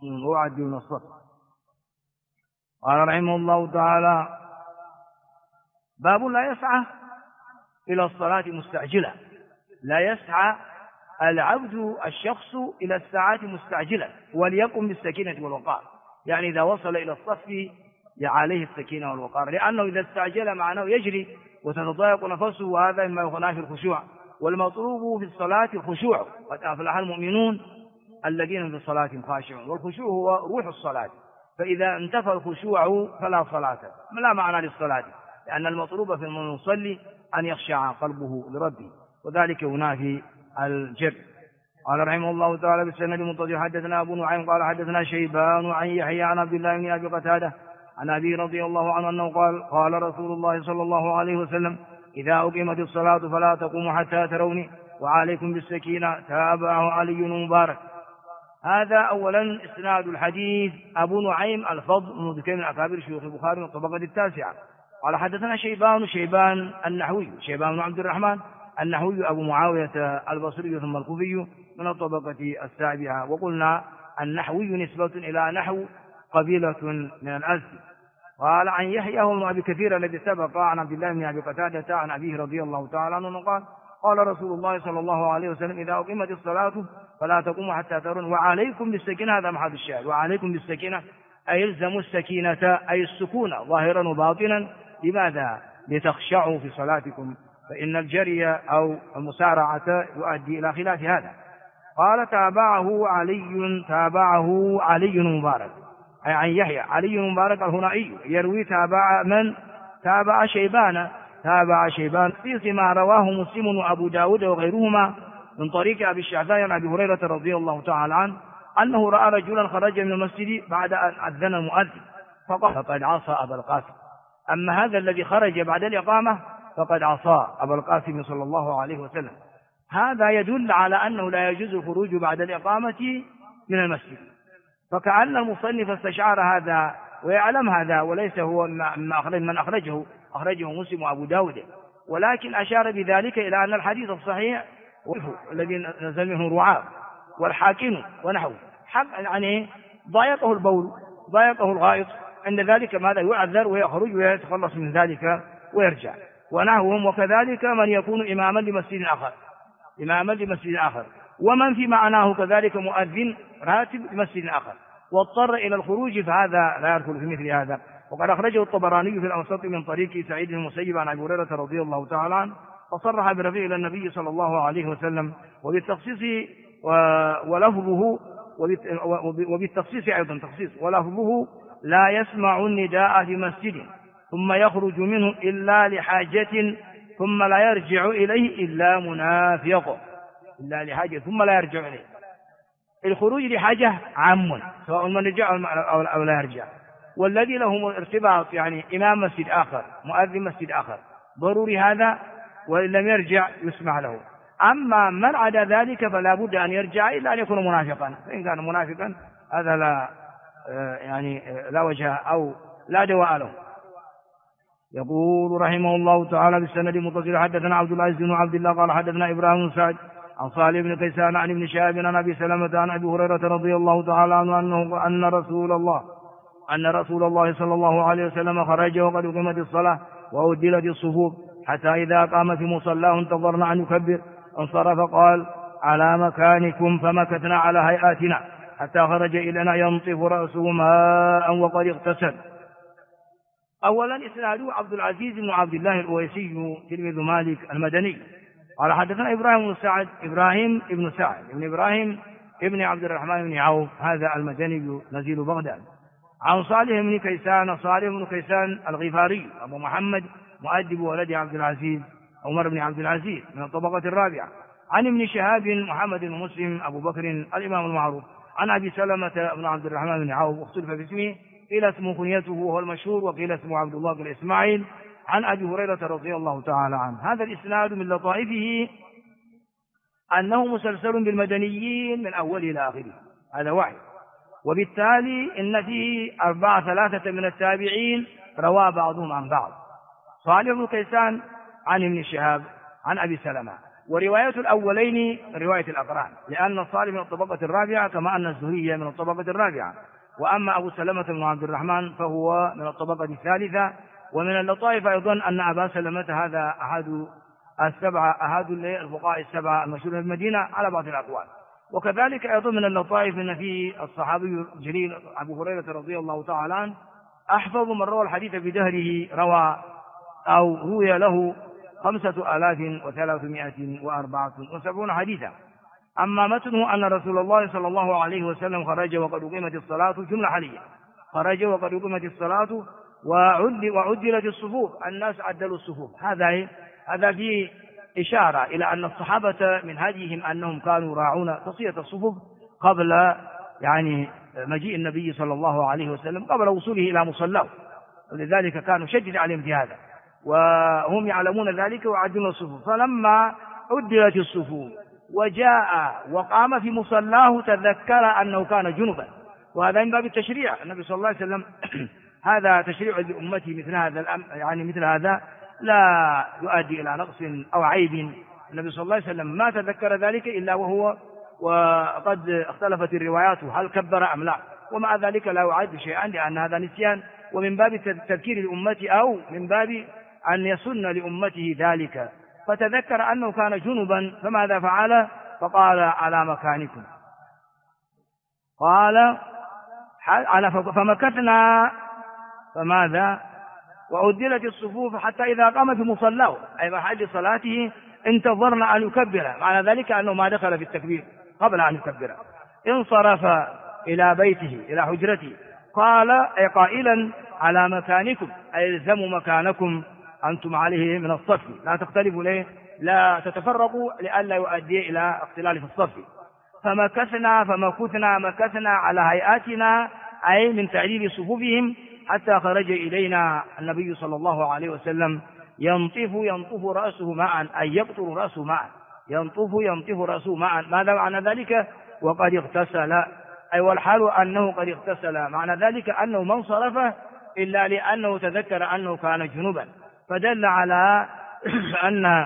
وعد من الصف. قال رحمه الله تعالى: باب لا يسعى إلى الصلاة مستعجلا. لا يسعى العبد الشخص إلى الساعة مستعجلا، وليقم بالسكينة والوقار. يعني إذا وصل إلى الصف عليه السكينة والوقار، لأنه إذا استعجل معناه يجري وتتضايق نفسه، وهذا مما يخناه في الخشوع. والمطلوب في الصلاة الخشوع، قد أفلح المؤمنون الذين في الصلاة خاشعون. والخشوع هو روح الصلاة، فإذا انتفى الخشوع فلا صلاة، لا معنى للصلاة، لأن المطلوب في المصلي أن يخشع قلبه لربه، وذلك ينافي الجر. قال رحمه الله تعالى: بالسند المتصل حدثنا أبو نعيم قال حدثنا شيبان عن يحيى عن عبد الله بن أبي قتادة عن أبي رضي الله عنه أنه قال: قال رسول الله صلى الله عليه وسلم: إذا أقيمت الصلاة فلا تقوموا حتى تروني وعليكم بالسكينة. تابعه علي بن مبارك. هذا أولا إسناد الحديث. أبو نعيم الفضل بن ذكير من أكابر شيوخ البخاري من الطبقة التاسعة. قال حدثنا شيبان النحوي، شيبان بن عبد الرحمن النحوي أبو معاوية البصري ثم الكوفي من الطبقة السابعة. وقلنا النحوي نسبة إلى نحو قبيلة من الأزد. قال عن يحيى بن أبي كثير الذي سبق عن عبد الله بن أبي قتادة عن أبيه رضي الله تعالى عنه قال: قال رسول الله صلى الله عليه وسلم: إذا أقيمت الصلاة فلا تقوموا حتى ترون وعليكم بالسكينة. هذا محل الشاهد، وعليكم بالسكينة أي الزموا السكينة أي السكون ظاهرا وباطنا. لماذا؟ لتخشعوا في صلاتكم، فإن الجري أو المسارعة يؤدي إلى خلاف هذا. قال: تابعه علي بن مبارك، أي عن يحيى. علي بن مبارك الهنائي يروي تابع من؟ تابع شيبان فيما رواه مسلم وأبو داود وغيرهما من طريق أبي الشعثاء عن أبي هريرة رضي الله تعالى عنه أنه رأى رجلا خرج من المسجد بعد أن أذن المؤذن فقال: فقد عصى أبا القاسم. أما هذا الذي خرج بعد الإقامة فقد عصى أبا القاسم صلى الله عليه وسلم. هذا يدل على أنه لا يجوز الخروج بعد الإقامة من المسجد. فكأن المصنف استشعر هذا ويعلم هذا، وليس هو من أخرجه مسلم وأبو داود، ولكن أشار بذلك إلى أن الحديث الصحيح الذي نزل منه رعاة والحاكم ونحوه يعني ضايقه البول ضايقه الغائط، عند ذلك ماذا؟ يعذر ويخرج ويتخلص من ذلك ويرجع ونحوهم. وكذلك من يكون إماما لمسجد آخر ومن في معناه كذلك مؤذن راتب لمسجد آخر واضطر إلى الخروج، فهذا لا يدخل في مثل هذا. وقد أخرجه الطبراني في الأوسط من طريق سعيد بن المسيب عن أبي هريرة رضي الله تعالى عنه فصرح برفعه إلى النبي صلى الله عليه وسلم وبالتخصيص ولفظه وبالتخصيص أيضا تخصيص ولفظه: لا يسمع النداء في مسجد ثم يخرج منه إلا لحاجة ثم لا يرجع إليه إلا منافق. إلا لحاجة ثم لا يرجع إليه. الخروج لحاجة عام سواء من رجع أو لا يرجع. والذي له ارتباط يعني إمام مسجد آخر مؤذن مسجد آخر ضروري هذا، وإن لم يرجع يسمع له. أما من عدا ذلك فلا بد أن يرجع إلا أن يكون منافقا، فإن كان منافقا هذا لا وجه أو لا دواء له. يقول رحمه الله تعالى: بالسند المتصل حدثنا عبد العزيز بن عبد الله قال حدثنا إبراهيم بن سعد عن صالح بن كيسان عن ابن شهاب عن أبي سلمة عن أبي هريرة رضي الله تعالى عنه أن رسول الله صلى الله عليه وسلم خرج وقد أقيمت الصلاة وأدلت الصفوف حتى إذا قام في مصلاه انتظرنا أن يكبر انصرف قال: على مكانكم، فمكثنا على هيئاتنا حتى خرج إلينا ينطف رأسه ماء وقد اغتسل. أولا إسناده عبد العزيز بن عبد الله الأويسي تلميذ مالك المدني قال حدثنا إبراهيم بن سعد بن إبراهيم ابن عبد الرحمن بن عوف هذا المدني نزيل بغداد عن صالح بن كيسان الغفاري أبو محمد مؤدب ولد عبد العزيز عمر بن عبد العزيز من الطبقة الرابعة عن ابن شهاب محمد بن مسلم أبو بكر الإمام المعروف عن أبي سلمة بن عبد الرحمن بن عوف واختلف في اسمه، قيل اسمه كنيته وهو المشهور وقيل اسمه عبد الله بن إسماعيل عن أبي هريرة رضي الله تعالى عنه. هذا الإسناد من لطائفه أنه مسلسل بالمدنيين من أوله إلى آخره، هذا واحد. وبالتالي إن فيه 3 من التابعين روى بعضهم عن بعض: صالح بن كيسان عن ابن شهاب عن أبي سلمة ورواية الأولين رواية الأقران، لأن الصالح من الطبقة الرابعة كما أن الزهري من الطبقة الرابعة، وأما أبو سلمة بن عبد الرحمن فهو من الطبقة الثالثة. ومن اللطائف أيضا أن أبا سلمة هذا أحد الفقهاء السبعة المشهورين في المدينة على بعض الأقوال. وكذلك أيضا من اللطائف أن في الصحابي الجليل أبو هريرة رضي الله تعالى عنه أحفظ من روى الحديث بدهره روي له 5374 حديثا. أما متنه أن رسول الله صلى الله عليه وسلم خرج وقد أقيمت الصلاة، جملة حالية، خرج وقد أقيمت الصلاة وعدلت الصفوف، الناس عدلوا الصفوف. هذا فيه إشارة إلى أن الصحابة من هديهم أنهم كانوا يراعون تصفية الصفوف قبل مجيء النبي صلى الله عليه وسلم، قبل وصوله إلى مصلاه، ولذلك كانوا شدد عليهم في هذا، وهم يعلمون ذلك ويعدلون الصفوف. فلما عدلت الصفوف وجاء وقام في مصلاه تذكر أنه كان جنبا، وهذا من باب التشريع. النبي صلى الله عليه وسلم هذا تشريع لأمته، مثل هذا لا يؤدي إلى نقص أو عيب. النبي صلى الله عليه وسلم ما تذكر ذلك إلا وقد اختلفت الروايات هل كبر أم لا، ومع ذلك لا يعد شيئا لأن هذا نسيان، ومن باب تذكير الأمة أو من باب أن يسن لأمته ذلك. فتذكر أنه كان جنبا، فماذا فعل؟ فقال على مكانكم، قال فمكثنا، فماذا؟ وعدلت الصفوف حتى إذا قام في مصلاه أي محل صلاته انتظرنا أن يكبر، معنى ذلك أنه ما دخل في التكبير قبل أن يكبر. انصرف إلى بيته إلى حجرته، قال أي قائلا على مكانكم أي الزموا مكانكم أنتم عليه من الصف، لا تختلفوا ليه، لا تتفرقوا لئلا يؤدي إلى اختلال في الصف. مكثنا على هيئاتنا أي من تعديل صفوفهم حتى خرج إلينا النبي صلى الله عليه وسلم ينطف رأسه ماء أي يقطر رأسه ماء، ينطف رأسه ماء. ماذا معنى ذلك؟ وقد اغتسل، أي والحال أنه قد اغتسل، معنى ذلك أنه ما انصرف إلا لأنه تذكر أنه كان جنوبا. فدل على أن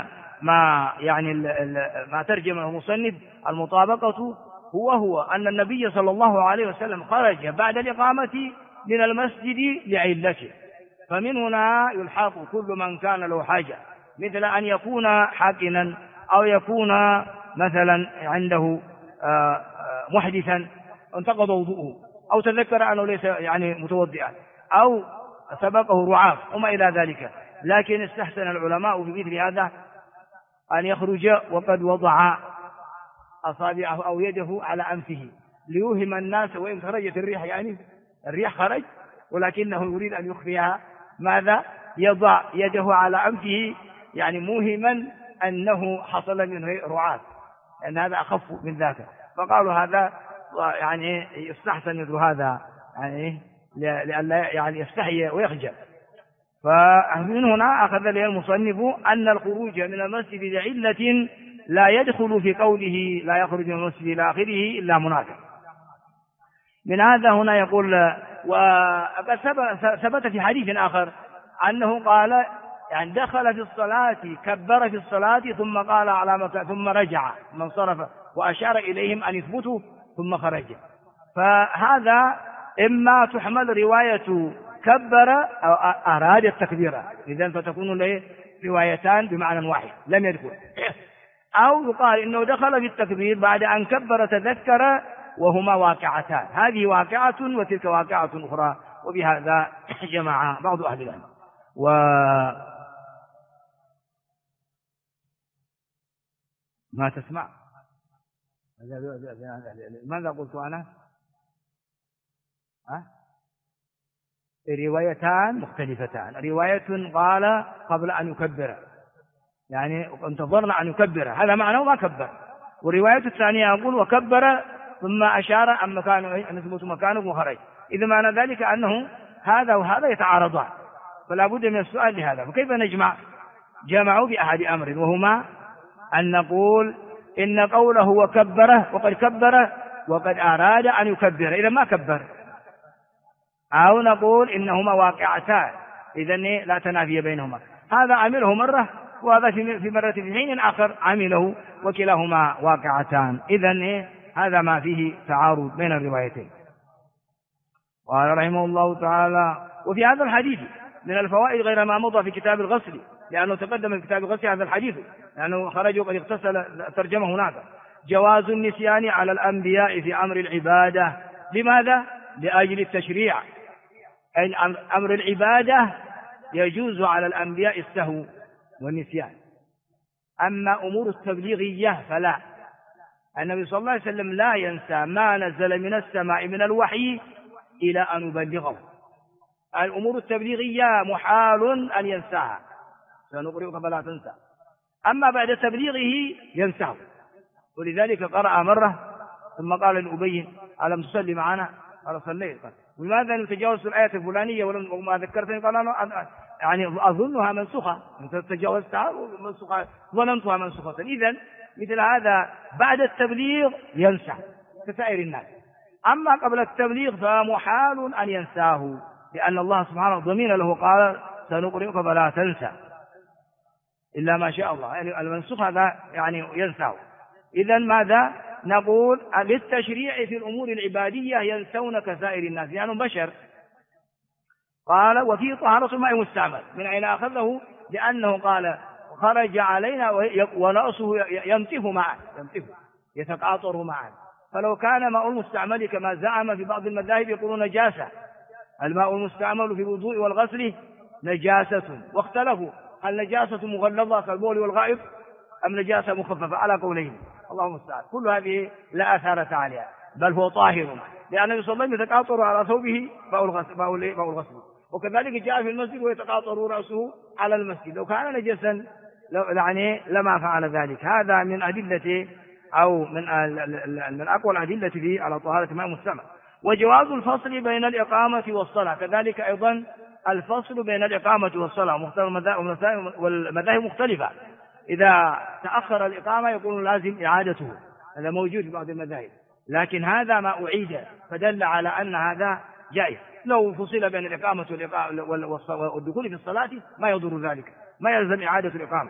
ما ترجمه المصنف المطابقة هو أن النبي صلى الله عليه وسلم خرج بعد الإقامة من المسجد لعلته، فمن هنا يلحق كل من كان له حاجة، مثل أن يكون حاكنا أو يكون مثلا عنده محدثا انتقض وضوءه، أو تذكر أنه ليس متوضئا، أو سبقه رعاف وما إلى ذلك. لكن استحسن العلماء في مثل هذا أن يخرج وقد وضع أصابعه أو يده على أنفه ليوهم الناس، وإن خرجت الريح الريح خرج ولكنه يريد أن يخفيها، ماذا؟ يضع يده على أنفه موهما أنه حصل منه رعاف، لأن هذا أخف من ذاك. فقالوا هذا يستحسن مثل هذا لأن يستحي ويخجل. فمن هنا أخذ له المصنف أن الخروج من المسجد لعلة لا يدخل في قوله لا يخرج من المسجد إلى آخره إلا منافق. من هذا هنا يقول وقد ثبت في حديث آخر أنه قال دخل في الصلاة كبر في الصلاة ثم قال على مكان ثم رجع من صرف وأشار إليهم أن يثبتوا ثم خرج. فهذا إما تحمل رواية كبر أو أراد التكبير، إذن فتكون له روايتان بمعنى واحد لم يدخل، أو يقال إنه دخل في التكبير بعد أن كبر تذكر، وهما واقعتان، هذه واقعة وتلك واقعة أخرى. وبهذا جمع بعض أهل العلم. ما تسمع ماذا قلت أنا؟ روايتان مختلفتان، رواية قال قبل أن يكبر انتظرنا أن يكبر، هذا معناه ما كبر، والرواية الثانية يقول وكبر ثم أشار أن يثبت مكانه وخرج. إذا معنى ذلك أنه هذا وهذا يتعارضان، فلا بد من السؤال لهذا. فكيف نجمع؟ جمعوا بأحد أمر، وهما أن نقول إن قوله وكبره وقد كبر وقد أراد أن يكبر إذا ما كبر، أو نقول إنهما واقعتان إذن لا تنافي بينهما. هذا عمله مرة وهذا في مرة في حين آخر عمله، وكلاهما واقعتان. إذن هذا ما فيه تعارض بين الروايتين. قال رحمه الله تعالى: وفي هذا الحديث من الفوائد غير ما مضى في كتاب الغسل، لأنه تقدم في كتاب الغسل هذا الحديث، لأنه خرج وقد اغتسل ترجمه هناك. جواز النسيان على الأنبياء في أمر العبادة. لماذا؟ لأجل التشريع. أي أمر العبادة يجوز على الأنبياء السهو والنسيان، أما أمور التبليغية فلا. النبي صلى الله عليه وسلم لا ينسى ما نزل من السماء من الوحي إلى أن يبلغه. الأمور التبليغية محال أن ينساها، سنقرئك فلا تنسى. أما بعد تبليغه ينساه، ولذلك قرأ مرة ثم قال لأبي: ألم تصلي معنا؟ قال: صليت. قال: ولماذا نتجاوز الآية الفلانية وما ذكرتني؟ قال: أنا يعني أظنها منسوخة، أنت تجاوزتها منسوخة، ظننتها منسوخة. إذن مثل هذا بعد التبليغ ينسى كسائر الناس، أما قبل التبليغ فمحال أن ينساه، لأن الله سبحانه ضمين له قال: سنقرئك فلا تنسى إلا ما شاء الله، يعني المنسوخ هذا يعني ينساه. إذن ماذا نقول؟ للتشريع في الأمور العبادية ينسون كسائر الناس، يعني بشر. قال: وفيه طهارة الماء مستعمل. من أين أخذه؟ لأنه قال: خرج علينا ورأسه ينطف معا، يتقاطر معا. فلو كان ماء المستعمل كما زعم في بعض المذاهب يقولون نجاسة، الماء المستعمل في الوضوء والغسل نجاسة، واختلفوا هل نجاسة مغلظة كالبول والغائط أم نجاسة مخففة، على قولين، اللهم المستعان. كل هذه لا أثارة عليها، بل هو طاهر، لأن النبي صلى الله عليه وسلم يتقاطر على ثوبه ماء الغسل، وكذلك جاء في المسجد ويتقاطر رأسه على المسجد. لو كان نجسا يعني لما فعل ذلك. هذا من أدلة أو من أقوى الأدلة في على طهارة ماء المستعمل. وجواز الفصل بين الإقامة والصلاة، كذلك أيضا الفصل بين الإقامة والصلاة، والمذاهب مختلفة. إذا تأخر الإقامة يكون لازم إعادته، هذا موجود في بعض المذاهب، لكن هذا ما أعيد فدل على أن هذا جائز. لو فصل بين الإقامة والدخول في الصلاة ما يضر ذلك، ما يلزم إعادة الإقامة.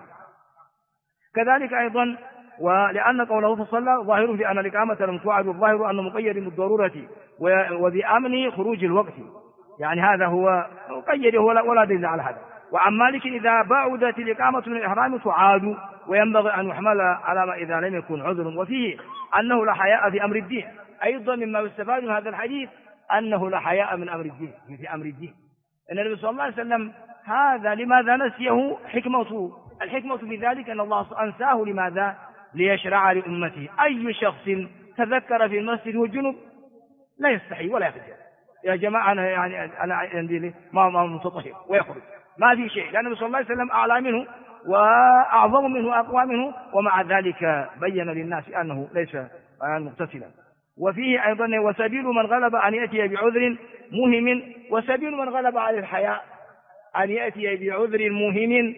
كذلك أيضا ولأن قوله فصلى ظاهر في أن الإقامة لم توعد، والظاهر أنه مقيد بالضرورة وبأمن خروج الوقت، يعني هذا هو مقيد ولا دليل على هذا. وعن مالك إذا بعدت الإقامة من الإحرام تعاد، وينبغي أن يحمل على ما إذا لم يكن عذر. وفيه أنه لا حياء في أمر الدين، أيضا مما يستفاد من هذا الحديث أنه لا حياء من أمر الدين، في أمر الدين. أن النبي صلى الله عليه وسلم هذا لماذا نسيه؟ الحكمة في ذلك أن الله أنساه لماذا؟ ليشرع لأمته. أي شخص تذكر في المسجد والجنب لا يستحي ولا يخجل، يا جماعة أنا عندي ما متطهر، ويخرج، ما في شيء، لأن النبي صلى الله عليه وسلم أعلى منه وأعظم منه وأقوى منه، ومع ذلك بين للناس أنه ليس مغتسلا. وفيه أيضا وسبيل من غلب أن يأتي بعذر مهم، وسبيل من غلب على الحياء أن يأتي بعذر مهم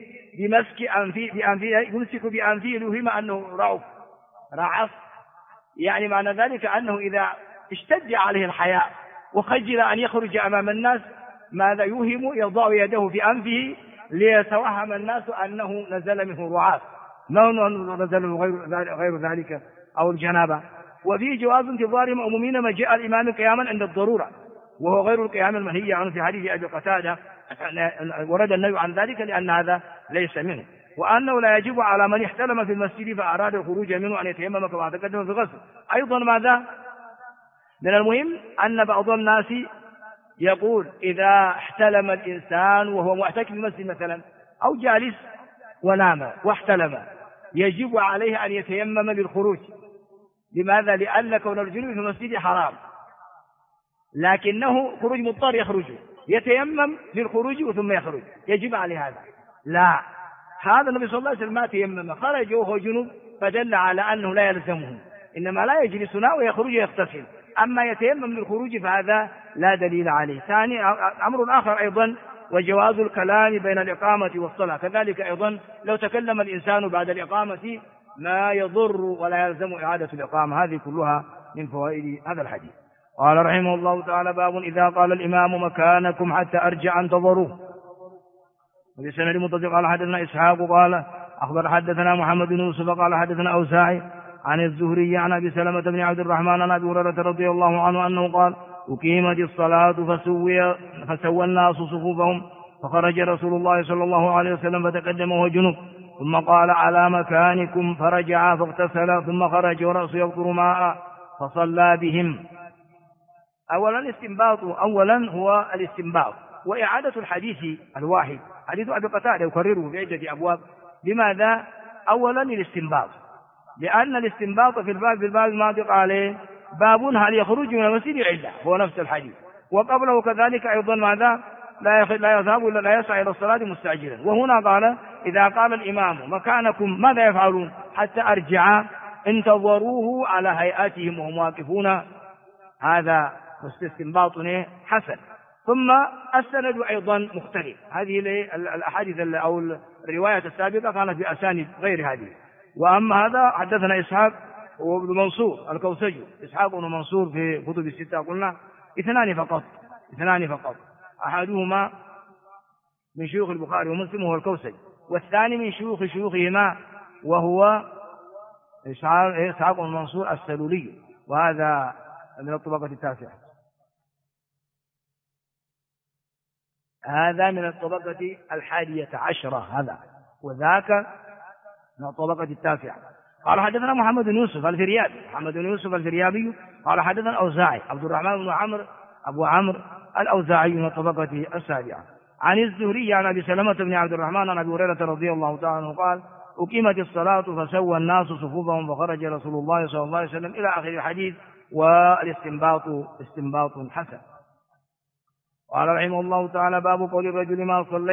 يمسك بأنفه ليهم أنه رعف، يعني معنى ذلك أنه إذا اشتد عليه الحياء وخجل أن يخرج أمام الناس ماذا يوهم؟ يضع يده في أنفه ليتوهم الناس أنه نزل منه رعاف، ما نزل غير ذلك أو الجنابة. وفيه جواز انتظار مأمومين ما جاء الإمام قياما عند الضرورة، وهو غير القيام المنهي عنه في حديث أبي قتادة، ورد النهي عن ذلك لأن هذا ليس منه. وأنه لا يجب على من احتلم في المسجد فأراد الخروج منه أن يتيمم كما تقدم في الغسل. أيضا ماذا من المهم أن بعض الناس يقول إذا احتلم الإنسان وهو معتكف في المسجد مثلا أو جالس ونام واحتلم يجب عليه أن يتيمم للخروج. لماذا؟ لأن كون الجنوب في المسجد حرام، لكنه خروج مضطر يخرج، يتيمم للخروج ثم يخرج، يجب عليه هذا. لا، هذا النبي صلى الله عليه وسلم ما تيمم، خرج وهو جنوب، فدل على أنه لا يلزمه، إنما لا يجلسنا ويخرج يغتسل. أما يتيمم للخروج فهذا لا دليل عليه. ثاني أمر آخر أيضا وجواز الكلام بين الإقامة والصلاة، كذلك أيضا لو تكلم الإنسان بعد الإقامة ما يضر ولا يلزم إعادة الإقامة. هذه كلها من فوائد هذا الحديث. قال رحمه الله تعالى: باب إذا قال الإمام مكانكم حتى أرجع انتظروه. وبسند متصل قال حدثنا إسحاق قال أخبر حدثنا محمد بن يوسف قال حدثنا أوزاعي عن الزهري عن أبي سلمة بن عبد الرحمن عن أبي هريرة رضي الله عنه أنه قال أقيمت الصلاة فسوى الناس صفوفهم فخرج رسول الله صلى الله عليه وسلم فتقدم وهو جنوب ثم قال على مكانكم فرجع فاغتسل ثم خرج ورأسه يقطر ماء فصلى بهم. أولا هو الاستنباط وإعادة الحديث الواحد حديث أبي قتادة يكرره في عدة أبواب. لماذا؟ أولا الاستنباط، لأن الاستنباط في الباب الماضي قال باب هل يخرج من المسجد إلا هو نفس الحديث، وقبله كذلك أيضا ماذا؟ لا يذهب ولا لا يسعى إلى الصلاة مستعجلا. وهنا قال إذا قال الإمام مكانكم ماذا يفعلون؟ حتى أرجع انتظروه على هيئاتهم وهم واقفون. هذا استنباط حسن. ثم السند أيضا مختلف. هذه الأحاديث أو الرواية السابقة كانت بأسانيد غير هذه. وأما هذا حدثنا إسحاق وابن منصور الكوسجي. إسحاق بن منصور في كتب الستة قلنا اثنان فقط. أحدهما من شيوخ البخاري ومسلم وهو الكوسجي، والثاني من شيوخهما وهو إسحاق بن منصور السلولي، وهذا من الطبقة التاسعة. هذا من الطبقة 11 هذا، وذاك من الطبقة التاسعة. قال حدثنا محمد بن يوسف الفريابي قال حدثنا الأوزاعي عبد الرحمن بن عمرو أبو عمرو الأوزاعي من الطبقة السابعة عن الزهري عن أبي سلمة بن عبد الرحمن عن أبي هريرة رضي الله تعالى عنه قال أقيمت الصلاة فسوى الناس صفوفهم فخرج رسول الله صلى الله عليه وسلم إلى آخر الحديث. والاستنباط استنباط حسن. قال رحمه الله تعالى باب قول الرجل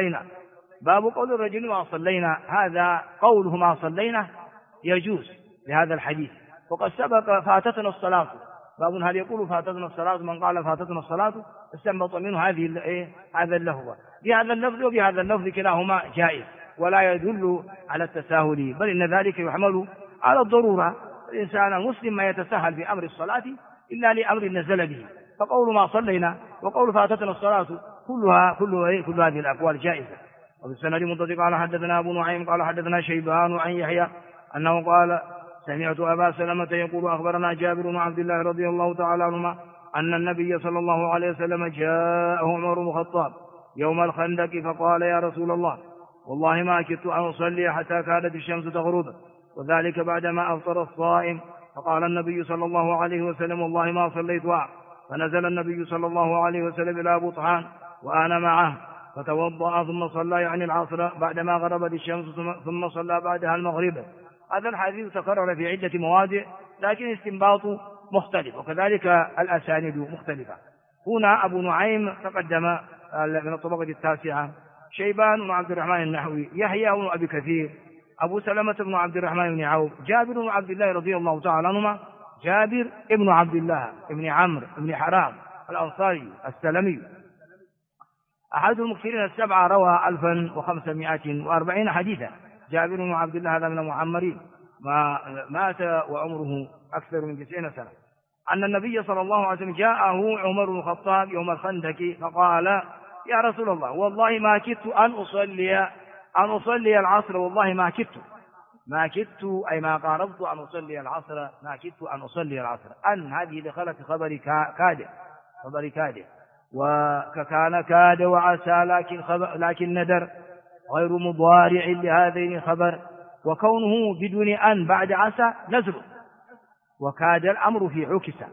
ما صلينا. هذا قوله ما صلينا يجوز لهذا الحديث، وقد سبق فاتتنا الصلاة. باب هل يقول فاتتنا الصلاة؟ من قال فاتتنا الصلاة استنبط منه هذا اللفظ. بهذا اللفظ وبهذا اللفظ كلاهما جائز ولا يدل على التساهل، بل إن ذلك يحمل على الضرورة. الإنسان المسلم ما يتساهل بأمر الصلاة إلا لأمر نزل به. فقول ما صلينا وقول فاتتنا الصلاة كل هذه الأقوال جائزة. وبالسند متصل قال حدثنا أبو نعيم قال حدثنا شيبان عن يحيى أنه قال سمعت أبا سلمة يقول أخبرنا جابر بن عبد الله رضي الله تعالى عنهما أن النبي صلى الله عليه وسلم جاءه عمر بن الخطاب يوم الخندق فقال يا رسول الله والله ما كدت أن أصلي حتى كادت الشمس تغرب، وذلك بعدما أفطر الصائم. فقال النبي صلى الله عليه وسلم والله ما صليتها. فنزل النبي صلى الله عليه وسلم إلى بطحان وأنا معه فتوضأ ثم صلى يعني العصر بعدما غربت الشمس ثم صلى بعدها المغرب. هذا الحديث تكرر في عدة مواضع لكن استنباط مختلف، وكذلك الأسانيد مختلفة. هنا أبو نعيم تقدم من الطبقة التاسعة، شيبان بن عبد الرحمن النحوي، يحيى بن أبي كثير، أبو سلمة بن عبد الرحمن بن عوف، جابر بن عبد الله رضي الله تعالى عنهما، جابر بن عبد الله بن عمرو بن حرام الأنصاري السلمي أحد المكثرين 7 روى 1540 حديثا. جابر بن عبد الله هذا من المعمرين، ما مات وعمره أكثر من 90 سنة. أن النبي صلى الله عليه وسلم جاءه عمر بن الخطاب يوم الخندق فقال يا رسول الله والله ما كدت أن أصلي العصر، والله ما كدت أي ما قاربت أن أصلي العصر، ما كدت أن أصلي العصر. أن هذه دخلت خبر كاد وكان كاد وعسى لكن ندر غير مضارع لهذين خبر، وكونه بدون أن بعد عسى نزل، وكاد الأمر في عكسة.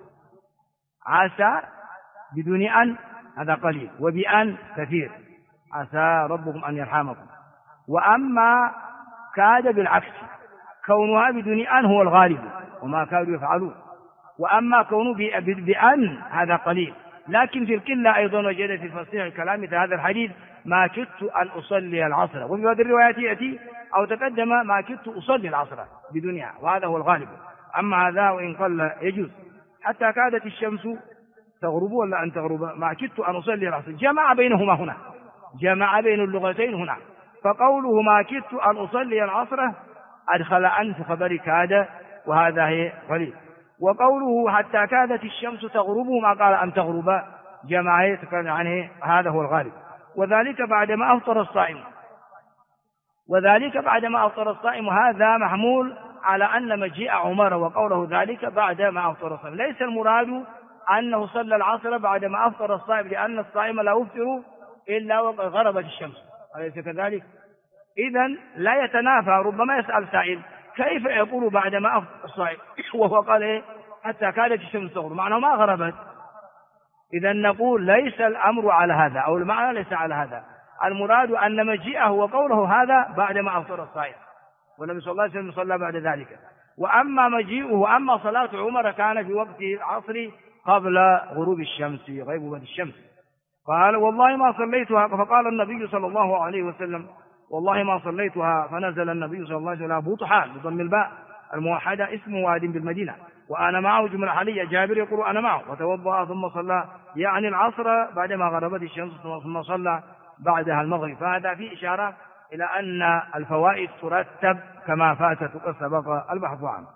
عسى بدون أن هذا قليل، وبأن كثير، عسى ربكم أن يرحمكم. وأما كاد بالعكس، كونها بدون أن هو الغالب وما كادوا يفعلون، وأما كونه بأن هذا قليل. لكن في القلة أيضا وجد في فصيح الكلام مثل هذا الحديث ما كدت أن أصلي العصر، وفي بعض الروايات يأتي أو تقدم ما كدت أصلي العصر بدونها، وهذا هو الغالب. أما هذا وإن قل يجوز. حتى كادت الشمس تغرب ولا أن تغرب، ما كدت أن أصلي العصر، جمع بينهما هنا، جمع بين اللغتين هنا. فقوله ما كدت أن أصلي العصر أدخل أن في خبر كاد، وهذا هي قليل. وقوله حتى كادت الشمس تغرب ما قال أن تغرب، جمع عنه، هذا هو الغالب. وذلك بعدما أفطر الصائم، وذلك بعدما أفطر الصائم، وهذا محمول على أن مجيء عمر وقوله ذلك بعدما أفطر الصائم. ليس المراد أنه صلى العصر بعدما أفطر الصائم، لأن الصائم لا يفطر إلا وقد غربت الشمس، أليس كذلك؟ إذن لا يتنافى. ربما يسأل سائل كيف يقول بعدما أفطر الصائم وهو قال إيه حتى كادت الشمس تغرب، معناه ما غربت. إذن نقول ليس الأمر على هذا، أو المعنى ليس على هذا. المراد أن مجيئه وقوله هذا بعدما أفطر الصائم، والنبي صلى الله عليه وسلم صلى بعد ذلك. وأما مجيئه وأما صلاة عمر كان في وقت العصر قبل غروب الشمس، غيبوبة الشمس. قال والله ما صليتها، فقال النبي صلى الله عليه وسلم والله ما صليتها، فنزل النبي صلى الله عليه وسلم بطحان بضم الباء الموحدة اسم واد بالمدينة، وأنا معه جملة حالية، جابر يقول أنا معه، وتوضأ ثم صلى يعني العصر بعدما غربت الشمس، ثم صلى بعدها المغرب. فهذا فيه إشارة إلى أن الفوائد ترتب كما فاتت وقد سبق البحث عنه.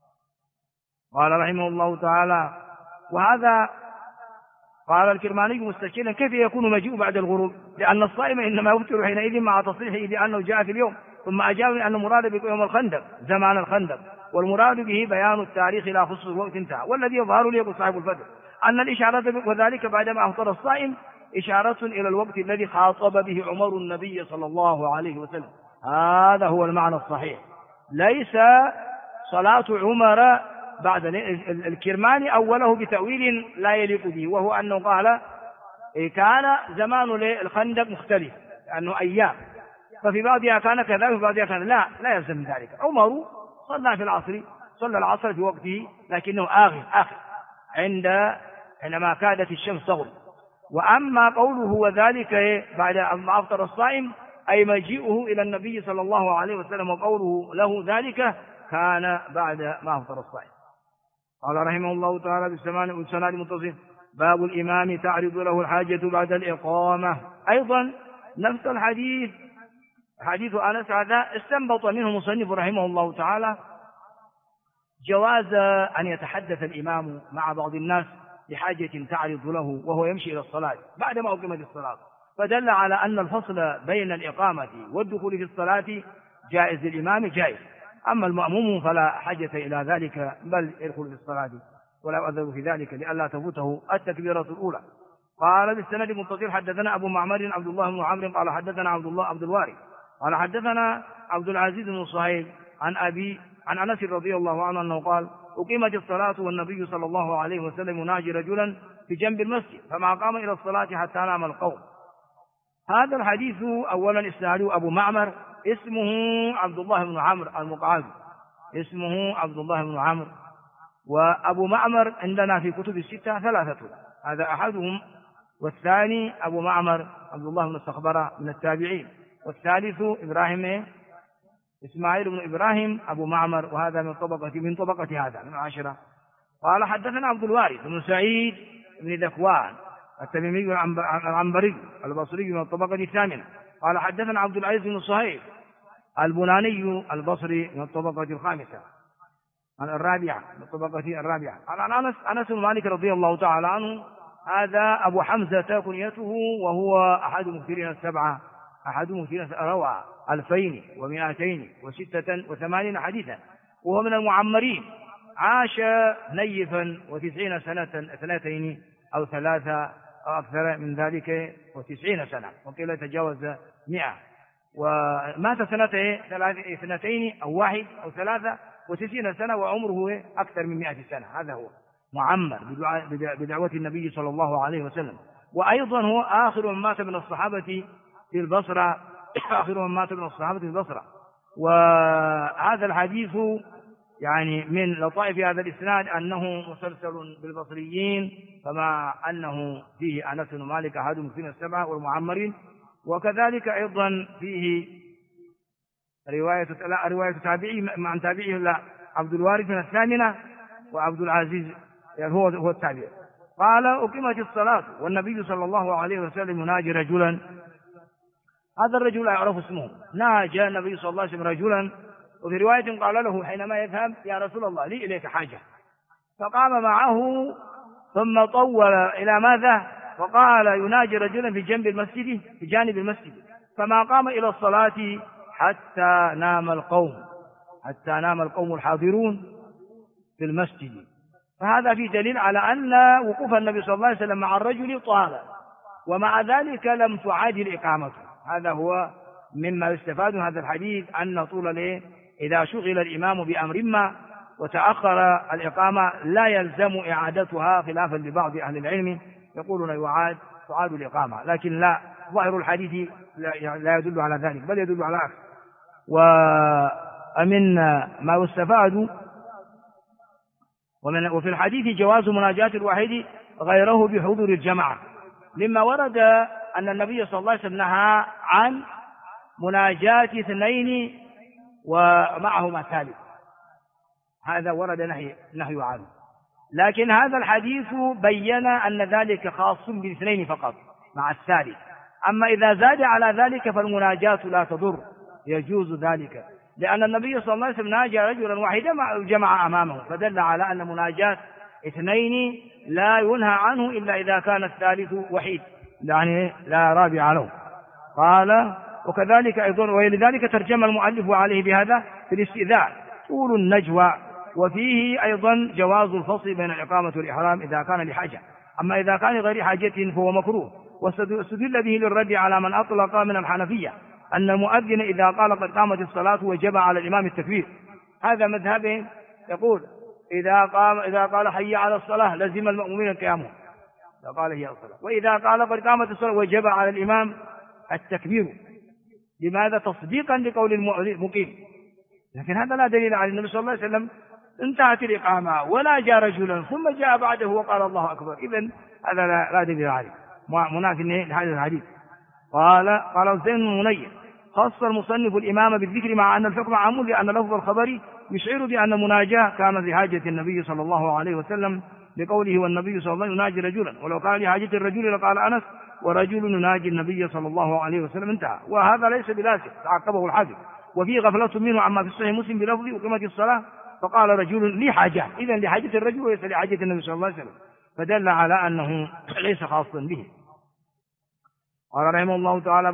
قال رحمه الله تعالى وهذا قال الكرماني مستشكلا كيف يكون مجيء بعد الغروب، لأن الصائم إنما يفطر حينئذ مع تصريحه بأنه جاء في اليوم. ثم أجاب أن المراد به يوم الخندق زمان الخندق، والمراد به بيان التاريخ إلى خصوص الوقت انتهى. والذي يظهر لي صاحب الفتح أن الإشارة وذلك بعدما أفطر الصائم إشارة إلى الوقت الذي خاطب به عمر النبي صلى الله عليه وسلم. هذا هو المعنى الصحيح، ليس صلاة عمر بعد. الكرماني أوله بتأويل لا يليق به، وهو أنه قال كان زمان الخندق مختلف لأنه أيام، ففي بعضها كان كذا وفي بعضها كان لا يلزم ذلك. عمر صلى في العصر، صلى العصر في وقته، لكنه آخر عندما كادت الشمس تغرب. وأما قوله وذلك بعد ما أفطر الصائم أي مجيئه إلى النبي صلى الله عليه وسلم وقوله له ذلك كان بعد ما أفطر الصائم. قال رحمه الله تعالى بالسناد متصل باب الإمام تعرض له الحاجة بعد الإقامة. أيضا نفس الحديث حديث أنس هذا استنبط منه المصنف رحمه الله تعالى جواز أن يتحدث الإمام مع بعض الناس لحاجة تعرض له وهو يمشي إلى الصلاة بعدما أقيمت الصلاة، فدل على أن الفصل بين الإقامة والدخول في الصلاة جائز للإمام جائز، أما المأموم فلا حاجة إلى ذلك، بل يدخل في الصلاة ولا يؤذن في ذلك لئلا تفوته التكبيرة الأولى. قال بالسند المتصل حدثنا أبو معمر عبد الله بن عمرو قال حدثنا عبد الوارث قال حدثنا عبد العزيز بن صهيب عن أنس رضي الله عنه أنه قال أقيمت الصلاة والنبي صلى الله عليه وسلم يناجي رجلا في جنب المسجد فما قام إلى الصلاة حتى نام القوم. هذا الحديث أولا إسناده أبو معمر اسمه عبد الله بن عمرو المقعد، اسمه عبد الله بن عمرو، وأبو معمر عندنا في كتب الستة ثلاثة، هذا أحدهم، والثاني أبو معمر عبد الله بن الصخبرة من التابعين، والثالث إسماعيل بن إبراهيم أبو معمر، وهذا من طبقة هذا من العشرة. قال حدثنا عبد الوارث بن سعيد بن ذكوان التميمي العنبري البصري من الطبقة الثامنة. قال حدثنا عبد العزيز بن صهيب البناني البصري من الطبقة الخامسة الرابعة من الطبقة الرابعة. عن أنس بن مالك رضي الله تعالى عنه هذا أبو حمزة كنيته، وهو أحد مكثرين السبعة، أحد مكثرين روى 2286 حديثا، وهو من المعمرين، عاش نيفا 90 سنة 2 أو 3 أو أكثر من ذلك 90 سنة، وقيل يتجاوز 100، ومات سنة 2 أو 1 أو 93 سنة، وعمره أكثر من 100 سنة. هذا هو معمر بدعوة النبي صلى الله عليه وسلم. وأيضا هو آخر من مات من الصحابة في البصرة، وهذا الحديث يعني من لطائف هذا الإسناد أنه مسلسل بالبصريين، كما أنه فيه أنس بن مالك أحد من السبعة والمعمرين، وكذلك أيضا فيه رواية تابعي عن تابعيه عبد الوارث من الثامنة، وعبد العزيز يعني هو التابعي. قال أقيمت الصلاة والنبي صلى الله عليه وسلم يناجي رجلا، هذا الرجل لا يعرف اسمه، ناجى النبي صلى الله عليه وسلم رجلا، وفي رواية قال له حينما يذهب يا رسول الله لي إليك حاجة، فقام معه ثم طول إلى ماذا؟ فقال يناجي رجلا في جانب المسجد، فما قام إلى الصلاة حتى نام القوم الحاضرون في المسجد. فهذا في دليل على أن وقوف النبي صلى الله عليه وسلم مع الرجل طال، ومع ذلك لم تعادل إقامته. هذا هو مما يستفاد من هذا الحديث، أن طول إذا شغل الإمام بأمر ما وتأخر الإقامة لا يلزم إعادتها، خلافا لبعض أهل العلم يقولون تعاد الإقامة، لكن لا، ظاهر الحديث لا يدل على ذلك، بل يدل على العكس. ومن ما يستفاد وفي الحديث جواز مناجاة الواحد غيره بحضور الجماعة، مما ورد أن النبي صلى الله عليه وسلم نهى عن مناجاة اثنين ومعهما ثالث، هذا ورد نهي عنه. لكن هذا الحديث بين أن ذلك خاص بالاثنين فقط مع الثالث، أما إذا زاد على ذلك فالمناجاة لا تضر، يجوز ذلك، لأن النبي صلى الله عليه وسلم ناجى رجلا واحدا مع الجماعة أمامه، فدل على أن مناجاة اثنين لا ينهى عنه إلا إذا كان الثالث وحيد، يعني لا رابع له. قال وكذلك أيضا، ولذلك ترجم المؤلف عليه بهذا في الاستئذان طول النجوى، وفيه أيضا جواز الفصل بين الإقامة والإحرام إذا كان لحاجة، أما إذا كان غير حاجة فهو مكروه. واستدل به للرد على من أطلق من الحنفية أن المؤذن إذا قال قد قامت الصلاة وجب على الإمام التكبير، هذا مذهبهم، يقول إذا قال حي على الصلاة لزم المأمومين قيامهم، قال هي الصلاة، وإذا قال قد قامت الصلاة وجب على الإمام التكبير. لماذا؟ تصديقا لقول المقيم. لكن هذا لا دليل على النبي صلى الله عليه وسلم انتهت الإقامة ولا جاء رجلا ثم جاء بعده وقال الله أكبر، إذن هذا لا دليل عليه، منافي لهذا الحديث. قال زين المنير خص المصنف الإمام بالذكر مع أن الحكم عام، لأن لفظ الخبر يشعر بأن مناجاة كان لحاجة النبي صلى الله عليه وسلم، لقوله والنبي صلى الله عليه وسلم يناجي رجلا، ولو كان لحاجة الرجل لقال أنس ورجل يناجي النبي صلى الله عليه وسلم، انتهى. وهذا ليس بلازم، تعقبه الحافظ، وفيه غفلة منه عما في الصحيح مسلم بلفظ وقيمة الصلاة فقال رجل لي حاجة، إذن لحاجة الرجل وليس لحاجة النبي صلى الله عليه وسلم، فدل على أنه ليس خاصا به. قال رحمه الله تعالى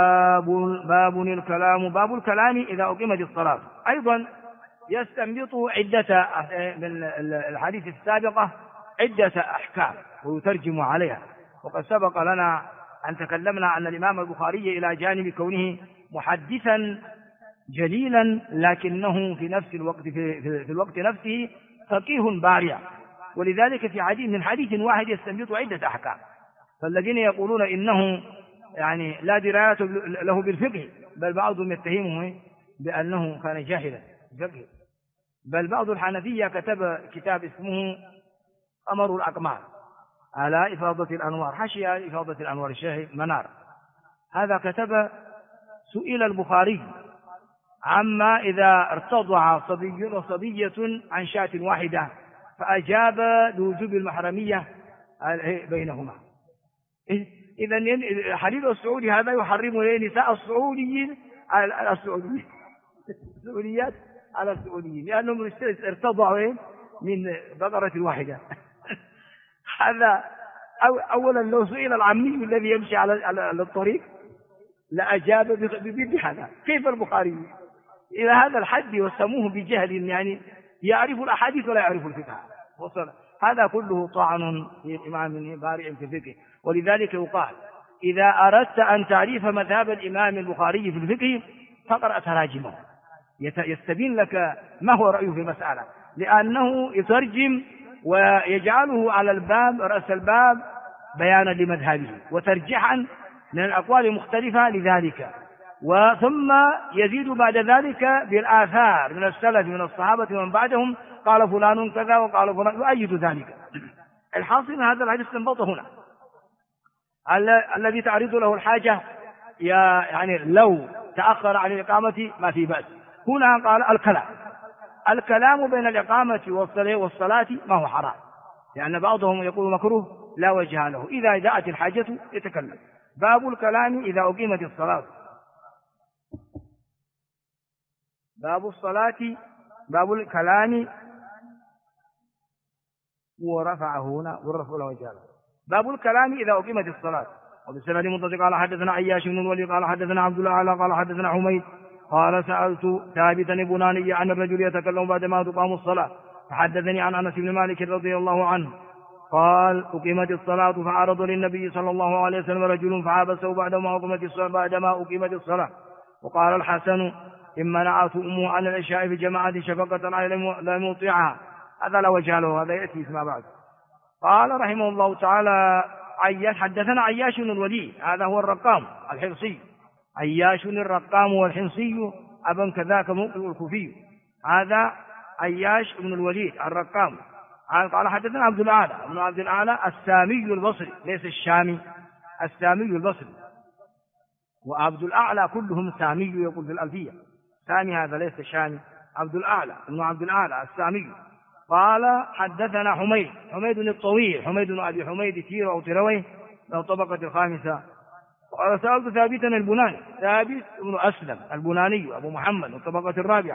باب الكلام إذا أقيمت الصلاة، أيضا يستنبط عدة من الحديث السابقة عدة أحكام ويترجم عليها. وقد سبق لنا أن تكلمنا أن الإمام البخاري إلى جانب كونه محدثا جليلا لكنه في نفس الوقت في الوقت نفسه فقيه بارع، ولذلك في حديث واحد يستنبط عدة أحكام. فالذين يقولون إنه يعني لا دراية له بالفقه، بل بعضهم يتهمه بأنه كان جاهلا بالفقه، بل بعض الحنفية كتب كتاب اسمه أمر الأقمار على إفاضة الأنوار، حاشية إفاضة الأنوار الشيخ منار، هذا كتب سئل البخاري عما إذا ارتضع صبي وصبية عن شاة واحدة فأجاب بوجوب المحرمية بينهما. إذا الحديث السعودي هذا يحرم نساء السعوديين على السعوديين السعوديات على السعوديين، لأنهم ارتضعوا من بقرة واحدة. هذا أولا لو سئل العمي الذي يمشي على الطريق لأجاب بهذا، كيف البخاري إلى هذا الحد وسموه بجهل، يعني يعرف الأحاديث ولا يعرف الفقه، هذا كله طعن في الإمام بارع في الفقه. ولذلك يقال إذا أردت أن تعرف مذهب الإمام البخاري في الفقه فاقرأ تراجمه، يستبين لك ما هو رأيه في المسألة، لأنه يترجم ويجعله على الباب رأس الباب بيانا لمذهبه وترجيحا من الأقوال المختلفة لذلك، وثم يزيد بعد ذلك بالآثار من السلف من الصحابة ومن بعدهم قال فلان كذا وقال فلان، يؤيد ذلك. الحاصل من هذا الحديث استنبط هنا الذي تعرض له الحاجة يعني لو تأخر عن الإقامة ما في بأس. هنا قال الكلام بين الإقامة والصلاة ما هو حرام، لأن بعضهم يقول مكروه لا وجه له، إذا جاءت الحاجة يتكلم. باب الكلام إذا أقيمت الصلاة. باب الصلاة باب الكلام ورفع هنا والرفع له وجه له. باب الكلام إذا أقيمت الصلاة. وبالسند المتصل قال حدثنا عياش بن الوليد قال حدثنا عبد الله قال حدثنا حميد قال سألت ثابتا البناني عن الرجل يتكلم بعدما تقام الصلاة فحدثني عن أنس بن مالك رضي الله عنه قال أقيمت الصلاة فعرض للنبي صلى الله عليه وسلم رجل فحابسه بعدما أقيمت الصلاة. وقال الحسن إن منعت أمه عن العشاء في جماعة شفقة عليه لم يطيعها. هذا لا وجه له، هذا يأتي اسمع بعد. قال رحمه الله تعالى حدثنا عياش بن الوليد، هذا هو الرقام الحمصي، عياش الرقام والحمصي أبا كذاك مقرئ الكوفي، هذا عياش بن الوليد الرقام. قال حدثنا عبد الأعلى بن عبد الأعلى السامي البصري، ليس الشامي، السامي البصري، وعبد الأعلى كلهم سامي يقول في الألفية، سامي هذا ليس الشامي، عبد الأعلى بن عبد الأعلى السامي. قال حدثنا حميد الطويل، حميد بن أبي حميد تير أو ترويه من الطبقة الخامسة. قال سألت ثابتا البناني، ثابت بن أسلم البناني أبو محمد من الطبقة الرابعة،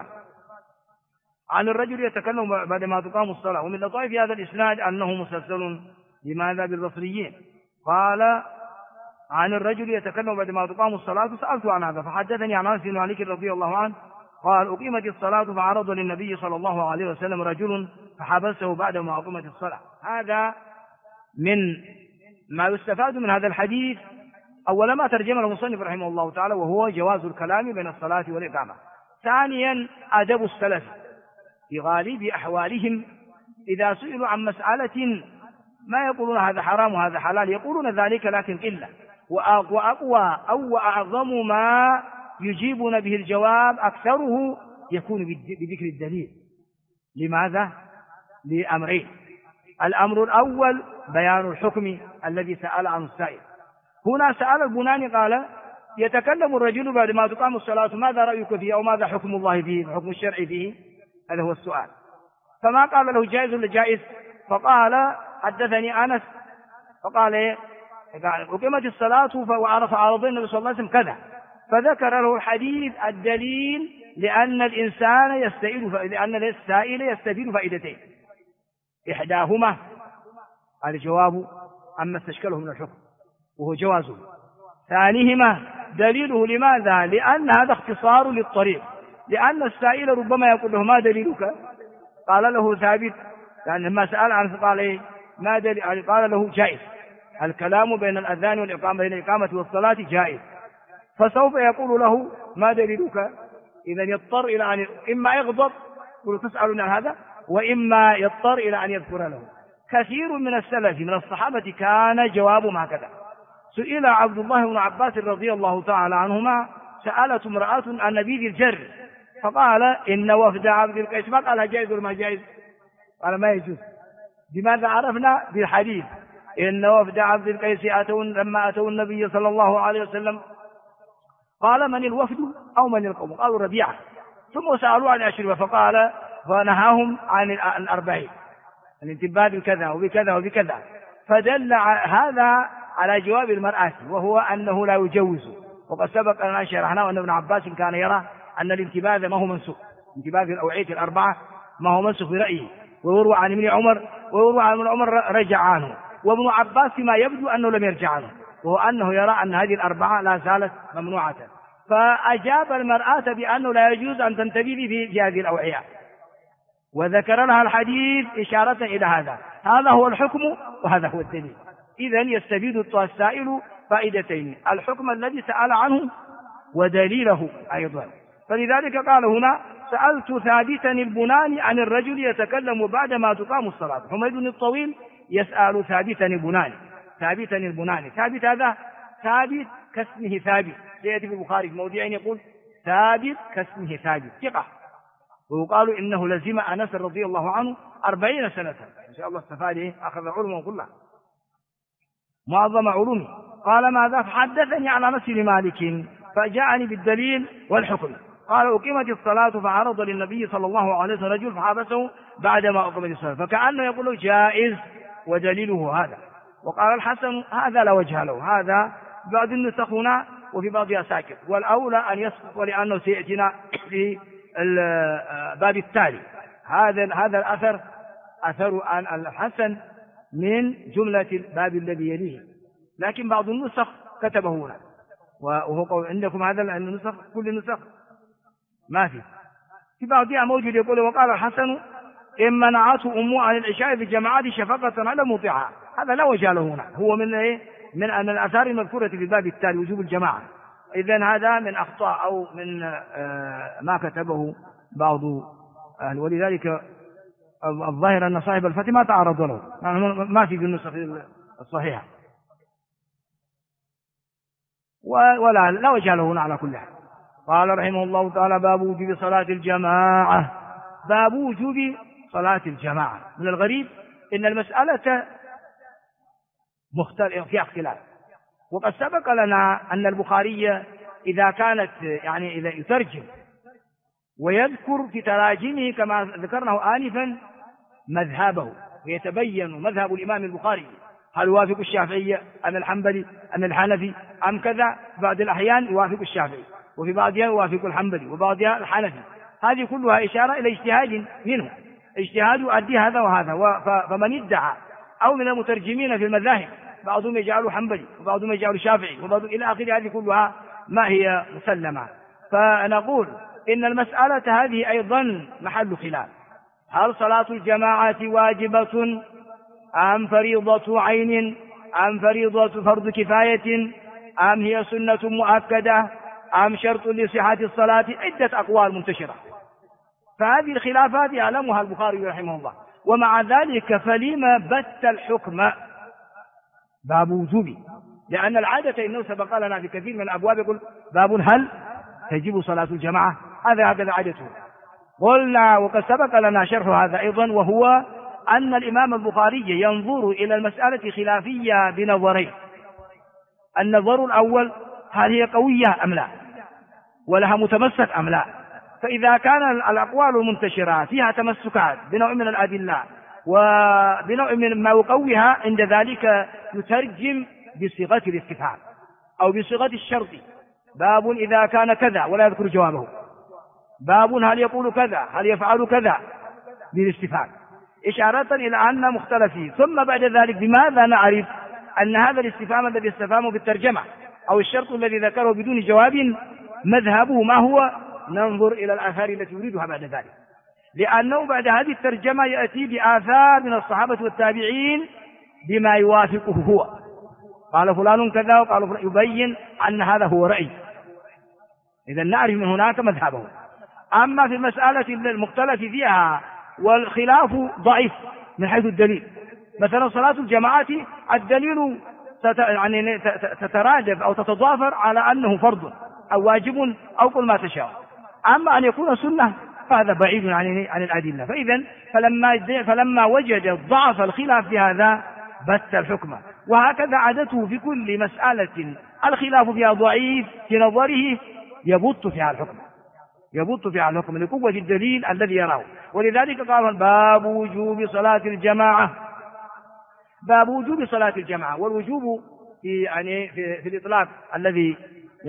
عن الرجل يتكلم بعدما تقام الصلاة. ومن لطائف هذا الإسناد أنه مسلسل لماذا بالبصريين. قال عن الرجل يتكلم بعدما تقام الصلاة فسألت عن هذا فحدثني عن أنس بن مالك رضي الله عنه قال أقيمت الصلاة فعرض للنبي صلى الله عليه وسلم رجل فحبسه بعدما أقيمت الصلاة. هذا من ما يستفاد من هذا الحديث. أولا ما ترجمه المصنف رحمه الله تعالى وهو جواز الكلام بين الصلاة والإقامة. ثانيا أدب السلف في غالب أحوالهم إذا سئلوا عن مسألة ما يقولون هذا حرام وهذا حلال، يقولون ذلك لكن قلة، وأقوى أو وأعظم ما يجيبون به الجواب أكثره يكون بذكر الدليل. لماذا؟ لأمرين: الأمر الأول بيان الحكم الذي سأل عن السائل. هنا سأل البناني قال يتكلم الرجل بعد ما تقام الصلاة ماذا رأيك فيه أو ماذا حكم الله فيه، الحكم الشرعي فيه، هذا هو السؤال. فما قال له جائز ولا جائز، فقال حدثني أنس فقال أقيمت الصلاة وعرف عرضين النبي صلى الله عليه وسلم كذا، فذكر له الحديث الدليل لأن السائل يستفيد فائدتين: إحداهما الجواب عما استشكله من الحكم وهو جوازه، ثانيهما دليله. لماذا؟ لأن هذا اختصار للطريق، لأن السائل ربما يقول له ما دليلك؟ قال له ثابت، يعني لما سأل عنه قال إيه؟ ما دليل؟ قال له جائز، الكلام بين الأذان والإقامة، بين الإقامة والصلاة جائز. فسوف يقول له ما دليلك؟ إذا يضطر إلى أن إما يغضب وتسألون عن هذا، وإما يضطر إلى أن يذكر له. كثير من السلف من الصحابة كان جوابهم هكذا. سئل عبد الله بن عباس رضي الله تعالى عنهما، سألت امرأة عن نبيذ الجر فقال إن وفد عبد القيس، ما قال جائز ولا ما جائز؟ قال ما يجوز. بماذا عرفنا؟ بالحديث إن وفد عبد القيس لما أتوا النبي صلى الله عليه وسلم قال من الوفد أو من القوم؟ قالوا ربيعة. ثم سألوا عن أشربة فقال فنهاهم عن الأربعين، الانتباه بكذا وبكذا وبكذا. فدل هذا على جواب المرأة، وهو أنه لا يجوز. وقد سبق أن شرحنا أن ابن عباس كان يرى أن الانتباه ما هو منسوخ، انتباه الأوعية الأربعة ما هو منسوخ برأيه، ويروى عن ابن عمر رجع عنه، وابن عباس فيما يبدو أنه لم يرجع عنه، وهو أنه يرى أن هذه الأربعة لا زالت ممنوعة. فأجاب المرأة بأنه لا يجوز أن تنتبه في هذه الأوعية، وذكر لها الحديث إشارة إلى هذا. هذا هو الحكم وهذا هو الدليل. إذن يستفيد السائل فائدتين: الحكم الذي سأل عنه ودليله أيضا. فلذلك قال هنا سألت ثابتا البناني عن الرجل يتكلم بعدما تقام الصلاة. حميد الطويل يسأل ثابتا البناني، ثابتا البناني. ثابت هذا ثابت كاسمه ثابت، سيأتي في البخاري في موضعين يقول ثابت كاسمه ثابت ثقة، ويقال إنه لزم أنس رضي الله عنه 40 سنة. إن شاء الله استفاد أخذ علمه كلها معظم علومه. قال ماذا؟ فحدثني عن أنس بن مالك فجاءني بالدليل والحكم. قال أقيمت الصلاة فعرض للنبي صلى الله عليه وسلم رجل فحبسه بعدما أقيمت الصلاة، فكأنه يقول جائز ودليله هذا. وقال الحسن هذا لا وجه له، هذا بعض النسخ هنا وفي بعضها ساكت، والأولى أن يسقط لأنه سيأتينا في الباب التالي. هذا الأثر أثر عن الحسن من جملة الباب الذي يليه، لكن بعض النسخ كتبه هنا، وهو قول عندكم هذا النسخ كل النسخ ما في بعضها موجود يقول وقال الحسن إن منعته أمه عن العشاء في الجماعات شفقة على موضعها، هذا لا وجه له هنا، هو من من الآثار المذكورة في الباب التالي وجوب الجماعة. إذن هذا من أخطاء أو من ما كتبه بعض أهل، ولذلك الظاهر أن صاحب الفتح ما تعرض له، ما في النسخ الصحيحة، ولا لا وجه له هنا على كل حال. قال رحمه الله تعالى باب وجوب صلاة الجماعة. باب وجوب صلاة الجماعة. من الغريب إن المسألة فيها اختلاف، وقد سبق لنا أن البخاري إذا كانت يعني إذا يترجم ويذكر في تراجمه كما ذكرناه آنفا مذهبه، ويتبين مذهب الإمام البخاري هل يوافق الشافعية أم الحنبلي أم الحنفي أم كذا. بعض الأحيان يوافق الشافعي، وفي بعضها يوافق الحنبلي، وبعضها الحنفي. هذه كلها إشارة إلى اجتهاد منه، اجتهاد يؤدي هذا وهذا. فمن ادعى أو من المترجمين في المذاهب بعضهم يجعل حنبلي وبعضهم يجعل شافعي وبعضهم إلى آخره، هذه كلها ما هي مسلمة. فنقول إن المسألة هذه أيضا محل خلاف، هل صلاة الجماعة واجبة أم فريضة عين أم فرض كفاية أم هي سنة مؤكدة أم شرط لصحة الصلاة؟ عدة أقوال منتشرة، فهذه الخلافات يعلمها البخاري رحمه الله. ومع ذلك فلما بث الحكم باب وجوبي؟ لأن العادة إنه سبق لنا في كثير من الأبواب يقول باب هل تجب صلاة الجماعة، هذا عادته. قلنا وقد سبق لنا شرح هذا أيضا، وهو أن الإمام البخاري ينظر إلى المسألة خلافية بنظرين. النظر الأول هل هي قوية أم لا، ولها متمسك أم لا. فإذا كان الأقوال المنتشرة فيها تمسكات بنوع من الأدلة وبنوع من ما يقويها، عند ذلك يترجم بصيغة الاستفهام أو بصيغة الشرط، باب إذا كان كذا ولا يذكر جوابه، باب هل يقول كذا هل يفعل كذا بالاستفهام، إشارة إلى أن مختلف فيه. ثم بعد ذلك بماذا نعرف أن هذا الاستفهام الذي استفهمه بالترجمة أو الشرط الذي ذكره بدون جواب مذهبه ما هو؟ ننظر إلى الآثار التي يريدها بعد ذلك، لأنه بعد هذه الترجمة يأتي بآثار من الصحابة والتابعين بما يوافقه هو، قال فلان كذا وقال فلان، يبين أن هذا هو رأي، إذا نعرف من هناك مذهبه. أما في المسألة المختلف فيها والخلاف ضعيف من حيث الدليل، مثلا صلاة الجماعة الدليل تترادف أو تتضافر على أنه فرض أو واجب أو كل ما تشاء. أما أن يكون سنة فهذا بعيد عن الأدلة. فإذا فلما وجد ضعف الخلاف في هذا بث الحكم. وهكذا عادته في كل مسألة الخلاف فيها ضعيف في نظره يبط فيها الحكم لقوة الدليل الذي يراه. ولذلك قال باب وجوب صلاة الجماعة. باب وجوب صلاة الجماعة، والوجوب في الإطلاق الذي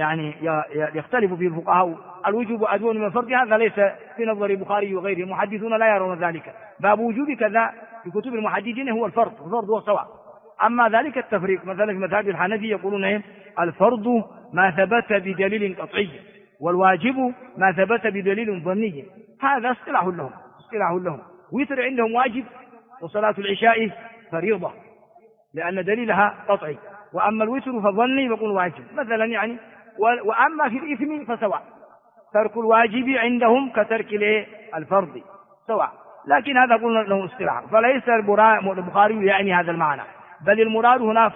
يختلف فيه الفقهاء، الوجوب أدون من فرض، هذا ليس في نظر البخاري وغيره، المحدثون لا يرون ذلك. باب وجوب كذا في كتب المحدثين هو الفرض هو سواء. أما ذلك التفريق مثلا في مذهب الحنفي يقولون الفرض ما ثبت بدليل قطعي، والواجب ما ثبت بدليل ظني. هذا اصطلاح لهم. ويتر عندهم واجب، وصلاة العشاء فريضة لأن دليلها قطعي، وأما الوتر فظني يقول واجب مثلا وأما في الإثم فسواء، ترك الواجب عندهم كترك الفرض سواء. لكن هذا قلنا له اصطلاح، فليس البخاري يعني هذا المعنى، بل المراد هنا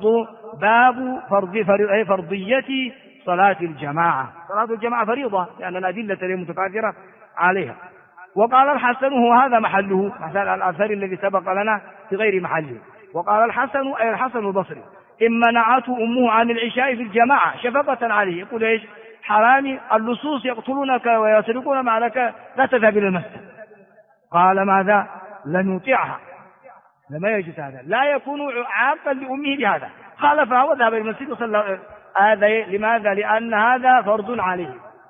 باب فرضية صلاة الجماعة. صلاة الجماعة فريضة لأن الأدلة متكاثرة عليها. وقال الحسن وهذا محله، مثل الأثر الذي سبق لنا في غير محله. وقال الحسن أي الحسن البصري إن منعته أمه عن العشاء في الجماعة شفقة عليه، يقول حرامي اللصوص يقتلونك ويسرقون معك لا تذهب إلى المسجد. قال ماذا؟ لن يطيعها، لما يجوز هذا، لا يكون عاقا لأمه بهذا، خالفها وذهب إلى المسجد وصلى. هذا لماذا؟ لأن هذا فرض عليه،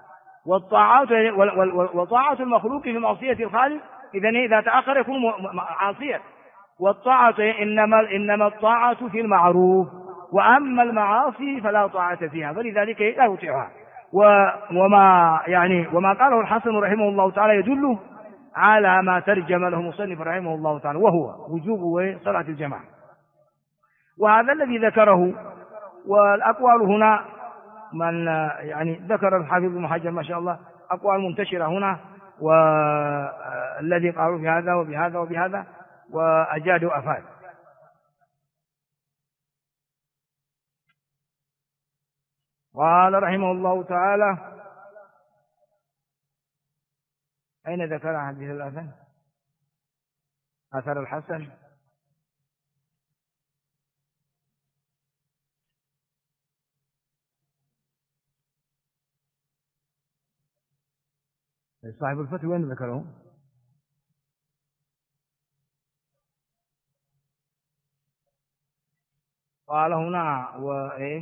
وطاعة المخلوق في معصية الخالق إذا تأخر يكون عاصيا. والطاعة إنما الطاعة في المعروف، وأما المعاصي فلا طاعة فيها، فلذلك لا يطيعها. وما قاله الحسن رحمه الله تعالى يدل على ما ترجم له مصنف رحمه الله تعالى، وهو وجوب صلاة الجماعة. وهذا الذي ذكره، والأقوال هنا من ذكر الحافظ ابن حجر ما شاء الله أقوال منتشرة هنا، والذي قالوا بهذا وبهذا وبهذا وأجادوا أفاد. قال رحمه الله تعالى: أين ذكر هذه الأثر؟ أثر الحسن صاحب الفتح وين ذكره؟ قال هنا وإيش؟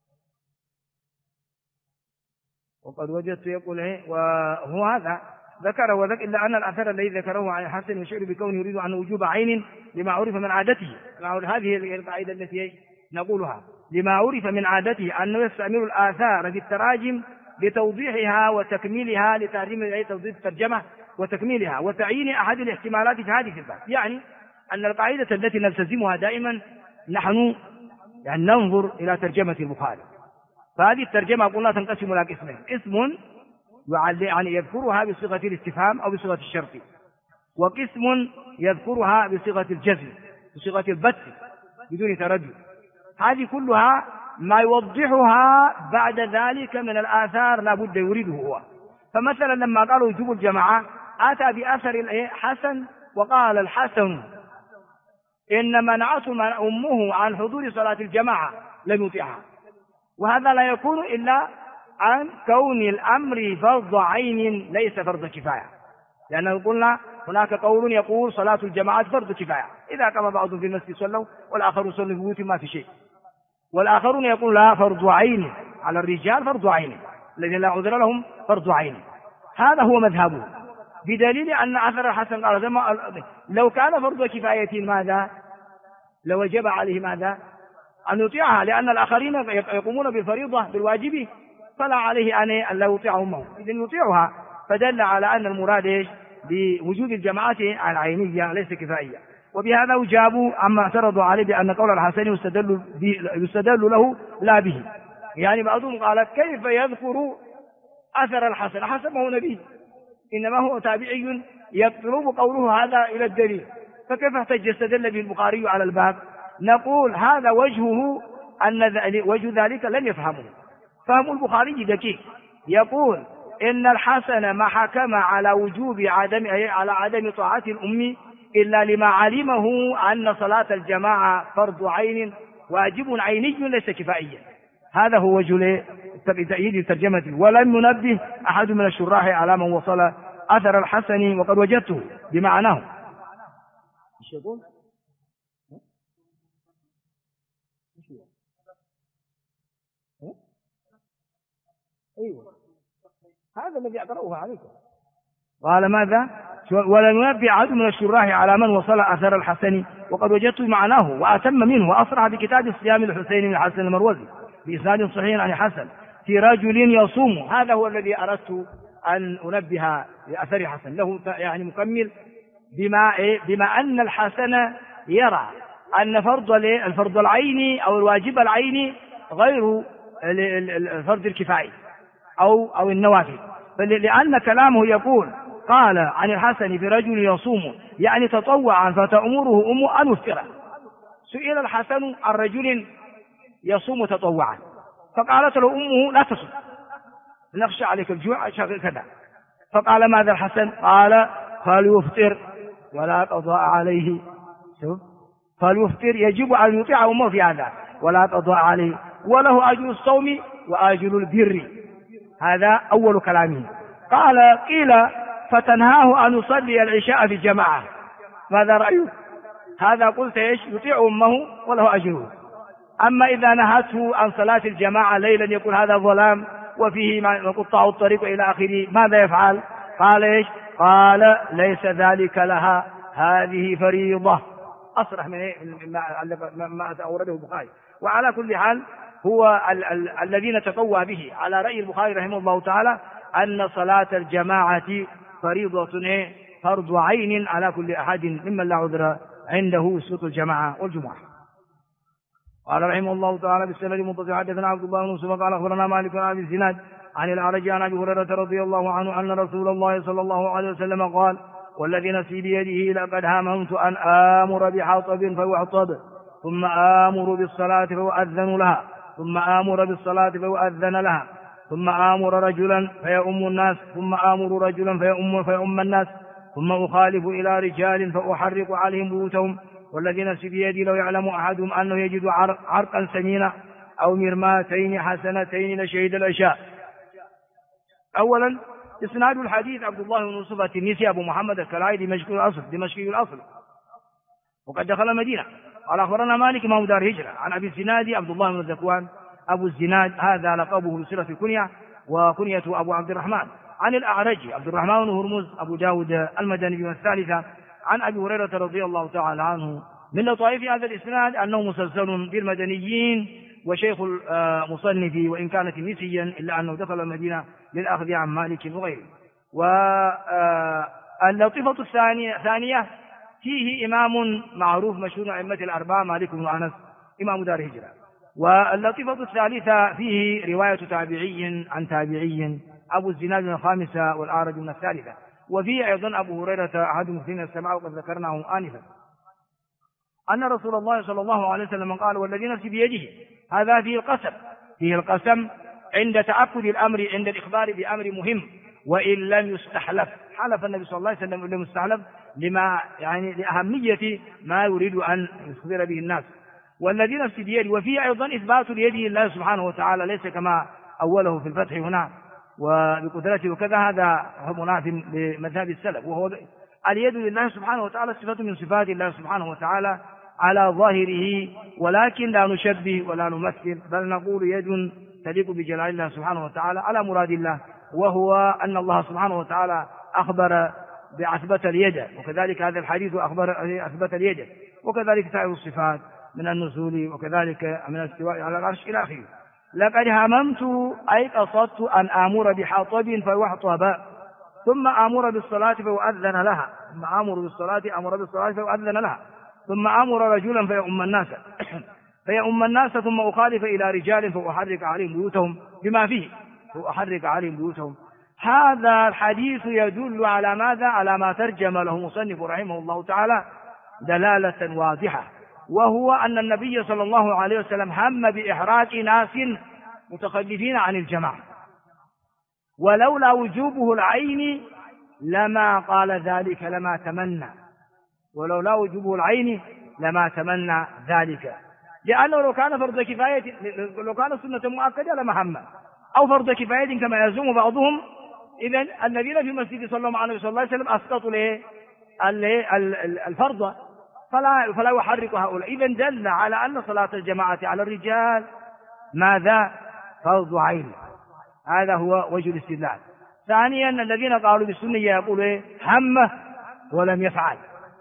وقد وجدت يقول إيه، وهو هذا ذكره وذكر، إلا أن الأثر الذي ذكره عن الحسن يشير بكونه يريد عنه وجوب عين لما عرف من عادته. هذه القاعدة التي نقولها، لما عرف من عادته أنه يستعمل الآثار في التراجم لتوضيحها وتكميلها، لتعليم توضيح الترجمة وتكميلها وتعيين أحد الاحتمالات في هذه الباب. يعني أن القاعدة التي نلتزمها دائما نحن ننظر إلى ترجمة البخاري، فهذه الترجمة قلنا تنقسم إلى قسمين: قسم يذكرها بصيغة الاستفهام أو بصيغة الشرط، وقسم يذكرها بصيغة الجزم، بصيغة البت بدون تردد. هذه كلها ما يوضحها بعد ذلك من الآثار لا بد يريده هو. فمثلا لما قالوا وجوب الجماعة أتى بأثر حسن، وقال الحسن إن منعته أمه عن حضور صلاة الجماعة لم يطيعها. وهذا لا يكون إلا عن كون الأمر فرض عين ليس فرض كفاية، لأنه قلنا هناك قول يقول صلاة الجماعة فرض كفاية، إذا قام بعضهم في المسجد صلوا والآخرون صلوا في بيوتهم ما في شيء. والآخرون يقول لا، فرض عين على الرجال، فرض عين الذين لا عذر لهم فرض عين. هذا هو مذهبه، بدليل أن أثر الحسن قال لو كان فرض كفاية ماذا؟ لوجب عليه ماذا؟ أن يطيعها، لأن الآخرين يقومون بالفريضة بالواجب، فلا عليه أن لا يطيعهم، إذن يطيعها. فدل على أن المراد بوجود الجماعة العينية ليس كفائية. وبهذا أجابوا عما اعترضوا عليه بأن قول الحسن يستدل له لا به. يعني بعضهم قال كيف يذكر أثر الحسن؟ الحسن هو نبي، إنما هو تابعي يطلب قوله هذا إلى الدليل، فكيف يستدل به البخاري على الباب؟ نقول هذا وجهه أن وجه ذلك لن يفهمه. فهم البخاري دقيق، يقول إن الحسن ما حكم على وجوب على عدم طاعة الأم إلا لما علمه أن صلاة الجماعة فرض عين واجب عيني ليس كفائيا. هذا هو وجه تأييد ترجمته. ولم ينبه أحد من الشراح على من وصل أثر الحسن وقد وجدته بمعناه. ايش يقول؟ ايوه هذا الذي اقرأه عليكم. قال ماذا؟ ولم ينبه أحد من الشراح على من وصل أثر الحسن وقد وجدته معناه وأتم منه، وأصرح بكتاب الصيام الحسين بن الحسن المروزي بإسناد صحيح عن حسن في رجل يصوم. هذا هو الذي أردت أن أنبه لأثر حسن له مكمل، بما أن الحسن يرى أن الفرض العيني أو الواجب العيني غير الفرض الكفائي أو النوافل. لأن كلامه يقول قال عن الحسن في رجل يصوم يعني تطوعا فتأمره أمه أن يفطر. سئل الحسن عن رجل يصوم تطوعا فقالت له أمه لا تصوم نخشى عليك الجوع كذا. فقال ماذا الحسن؟ قال فليفطر ولا قضاء عليه. فليفطر يجب أن يطيع أمه في هذا ولا قضاء عليه، وله أجر الصوم وأجر البر. هذا أول كلامه. قال قيل فتنهاه أن يصلي العشاء في الجماعة، ماذا رأيك؟ هذا قلت ايش؟ يطيع أمه وله أجره. أما إذا نهته عن صلاة الجماعة ليلا يقول هذا ظلام وفيه قطاع الطريق إلى آخره، ماذا يفعل؟ قال ايش؟ قال ليس ذلك لها، هذه فريضة. أصرح من ما أورده البخاري. وعلى كل حال هو الذي نتقوى به على رأي البخاري رحمه الله تعالى أن صلاة الجماعة فريضة فرض عين على كل أحد ممن لا عذر عنده سلوك الجماعة والجمعة. قال رحمه الله تعالى بالسند متصل حدثنا عبد الله بن يوسف قال أخبرنا مالك بن أبي الزناد عن الأعرج عن أبي هريرة رضي الله عنه أن رسول الله صلى الله عليه وسلم قال والذي نفسي بيده لقد هممت أن آمر بحطب فيحطب ثم آمر بالصلاة فيؤذن لها ثم آمر بالصلاة فيؤذن لها ثم آمر رجلا فيؤم الناس ثم آمر رجلا فيؤم الناس ثم أخالف إلى رجال فأحرق عليهم بيوتهم والذي نفسي بيدي لو يعلم أحدهم أنه يجد عرقا سمينا أو مرماتين حسنتين لشهد العشاء. أولا إسناد الحديث عبد الله بن يوسف التنيسي أبو محمد الكلاعي دمشقي الأصل وقد دخل المدينة. قال أخبرنا مالك إمام دار هجرة عن أبي الزناد عبد الله بن ذكوان أبو الزناد هذا لقبه بصلة الكنية وكنية أبو عبد الرحمن عن الأعرج عبد الرحمن بن هرمز أبو داود المدني الثالثة عن أبي هريرة رضي الله تعالى عنه. من لطائف هذا الإسناد أنه مسلسل بالمدنيين وشيخ المصنف وإن كانت نسيا إلا أنه دخل المدينة للأخذ عن مالك وغيره. واللطيفة الثانية فيه إمام معروف مشهور أئمة الأربعة مالك بن أنس إمام دار هجرة. واللطيفة الثالثة فيه رواية تابعي عن تابعي أبو الزناد من الخامسة والأعرج من الثالثة. وفيه أيضا أبو هريرة أحد المسلمين السماء وقد ذكرناه آنفا أن رسول الله صلى الله عليه وسلم قال والذي نفسي بيده هذا فيه القسم عند تأكد الأمر عند الإخبار بأمر مهم وإن لم يستحلف. حلف النبي صلى الله عليه وسلم إن لم يستحلف لما يعني لأهمية ما يريد أن يخبر به الناس. والذي نفسي بيده وفيه أيضا إثبات اليد لله سبحانه وتعالى ليس كما أوله في الفتح هنا وبقدرته وكذا هذا هو مناف لمذهب السلف وهو اليد لله سبحانه وتعالى صفة من صفات الله سبحانه وتعالى على ظاهره ولكن لا نشبه ولا نمثل بل نقول يد تليق بجلال الله سبحانه وتعالى على مراد الله وهو أن الله سبحانه وتعالى أخبر بأثبت اليد وكذلك هذا الحديث أثبت اليد وكذلك سائر الصفات من النزول وكذلك من الاستواء على العرش إلى آخره. لقد هممت أي قصدت أن آمر بحطب فيحطب ثم آمر بالصلاة فيؤذن لها ثم آمر بالصلاة فيؤذن لها ثم آمر رجلا فيؤم الناس ثم أخالف إلى رجال فأحرق عليهم بيوتهم بما فيه فأحرق عليهم بيوتهم. هذا الحديث يدل على ماذا؟ على ما ترجم له مصنف رحمه الله تعالى دلالة واضحة وهو أن النبي صلى الله عليه وسلم هم بإحراق ناس متخلفين عن الجماعة ولولا وجوبه العين لما قال ذلك ولولا وجوبه العين لما تمنى ذلك لأنه لو كان فرض كفاية لو كان سنة مؤكدة لما هم أو فرض كفاية كما يزعم بعضهم إذن الذين في المسجد صلى الله عليه وسلم أسقطوا الفرض فلا يحرك هؤلاء. إذن دل على أن صلاة الجماعة على الرجال ماذا؟ فرض عين. هذا هو وجه الاستدلال. ثانيا الذين قالوا بالسنة يقولوا همه ولم يفعل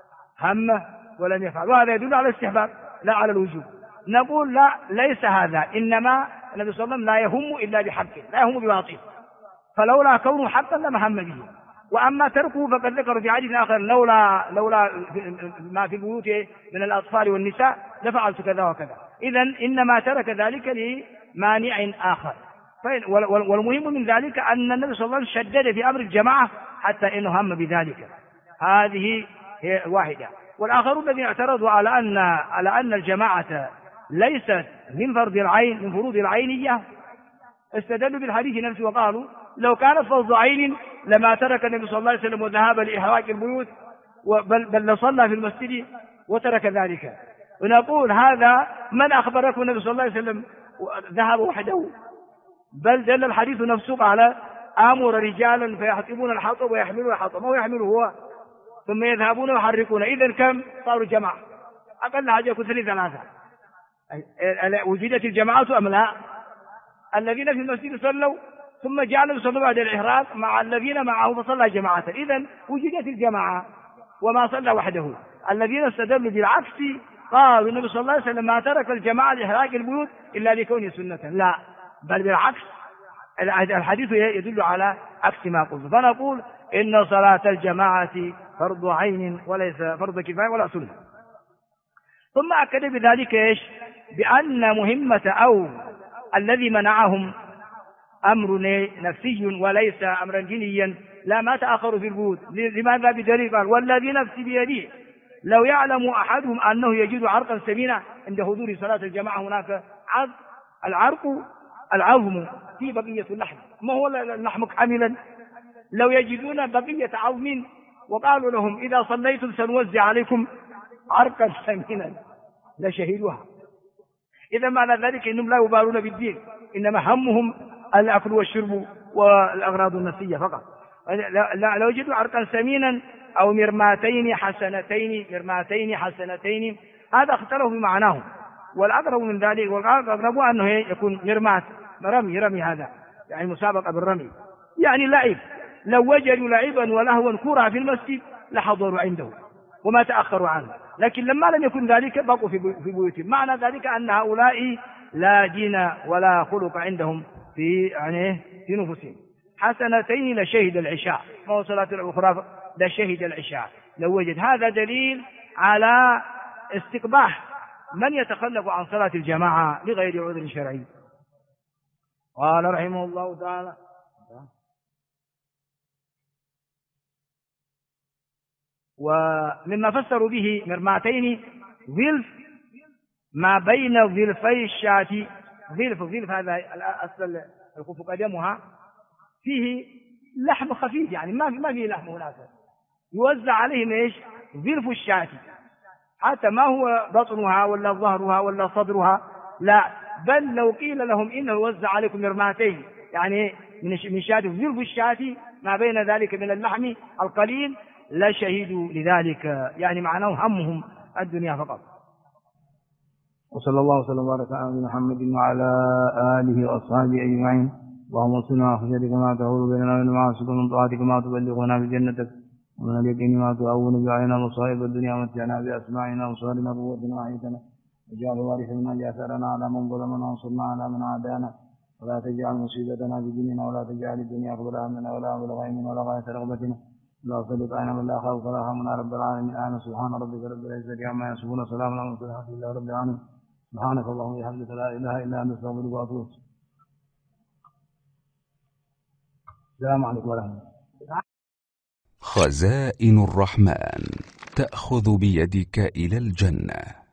وهذا يدل على الاستحباب لا على الوجوب. نقول لا ليس هذا إنما النبي صلى الله عليه وسلم لا يهم إلا بحق لا يهم بباطل فلولا كونه حقا لما هم به وأما تركه فقد ذكر في حديث آخر لولا ما في البيوت من الأطفال والنساء لفعلت كذا وكذا. إذن إنما ترك ذلك لمانع آخر. والمهم من ذلك أن النبي صلى الله عليه وسلم شدد في أمر الجماعة حتى إنه هم بذلك. هذه هي واحدة. والآخرون الذين اعترضوا على أن الجماعة ليست من فروض العينية استدلوا بالحديث نفسه وقالوا لو كانت فرض عين لما ترك النبي صلى الله عليه وسلم وذهاب لإحراق البيوت بل لصلى في المسجد وترك ذلك. ونقول هذا من أخبركم النبي صلى الله عليه وسلم ذهب وحده بل دل الحديث نفسه على آمر رجالا فيحطبون الحطب ويحملون الحطب ما هو يحمله هو ثم يذهبون ويحرقون. إذن كم صاروا جماعة؟ أقل حاجة يكون 3. وجدت الجماعة أم لا؟ الذين في المسجد صلوا ثم جعلوا يصلوا بعد الإحراق مع الذين معه فصلى جماعة. إذن وجدت الجماعة وما صلى وحده. الذين استدلوا بالعكس قالوا النبي صلى الله عليه وسلم ما ترك الجماعة لإحراق البيوت إلا لكونه سنة، لا، بل بالعكس، الحديث يدل على عكس ما قلت. فنقول إن صلاة الجماعة فرض عين وليس فرض كفاية ولا سنة. ثم أكد بذلك إيش؟ بأن مهمة أو الذي منعهم أمر نفسي وليس أمرا دينيا، لا، ما تأخروا في البيوت. لماذا؟ بدليل قال والذي نفسي بيده لو يعلم أحدهم أنه يجد عرقا سمينا عند حضور صلاة الجماعة. هناك العرق العظم في بقية اللحم، ما هو اللحم حاملا. لو يجدون بقية عظم وقالوا لهم إذا صليتم سنوزع عليكم عرقا سمينا لشهدوها. إذا معنى ذلك إنهم لا يبالون بالدين، إنما همهم الأكل والشرب والأغراض النفسية فقط. لو وجدوا عرقا سمينا أو مرماتين حسنتين هذا اختلفوا بمعناه، والأقرب من ذلك والأقرب أنه يكون مرمات، رمي هذا يعني مسابقة بالرمي، يعني لعب. لو وجدوا لعبا ولهوا كرة في المسجد لحضروا عنده وما تأخروا عنه، لكن لما لم يكن ذلك بقوا في بيوتهم. معنى ذلك أن هؤلاء لا دين ولا خلق عندهم في نفوسهم. حسنتين لشهد العشاء، ما هو صلاة الأخرى لشهد العشاء. لو وجد هذا دليل على استقباح من يتخلف عن صلاة الجماعة لغير عذر شرعي. قال رحمه الله تعالى: ومما فسروا به مرماتين ظلف ما بين ظلفي الشاة. ظلف هذا أصل الخف قدمها فيه لحم خفيف، يعني ما فيه لحم هناك، يوزع عليهم ايش؟ ظلف الشاة، حتى ما هو بطنها ولا ظهرها ولا صدرها، لا، بل لو قيل لهم إنه يوزع عليكم مرماتين يعني من شاة، ظلف الشاة ما بين ذلك من اللحم القليل لا شهدوا لذلك، يعني معناه همهم الدنيا فقط. وصلى الله وسلم وبارك على محمد وعلى آله وأصحابه أجمعين. اللهم اصلنا خشيتك ما تحول بيننا وبين معاصيك، ومن طاعتك ما تبلغنا بجنتك، ومن اليقين ما تهون به علينا مصائب الدنيا، ومتعنا بأسماعنا وأبصارنا وقوتنا وأحيتنا، واجعل الوارث منا جاثرنا على من ظلمنا وانصرنا على من عادانا، ولا تجعل مصيبتنا في ديننا، ولا تجعل الدنيا أكبر همنا ولا مبلغ علمنا ولا غاية رغبتنا، لا تسلط علينا من لا خاف ولا همنا رب العالمين. آمين. سبحان ربك رب العزة عما يصفون، سلام على المرسلين، الحمد لله رب العالمين. سبحانك اللهم وبحمدك لا إله إلا أنت أستغفرك وأتوب إليك. السلام عليكم ورحمة الله. خزائن الرحمن تأخذ بيدك إلى الجنة.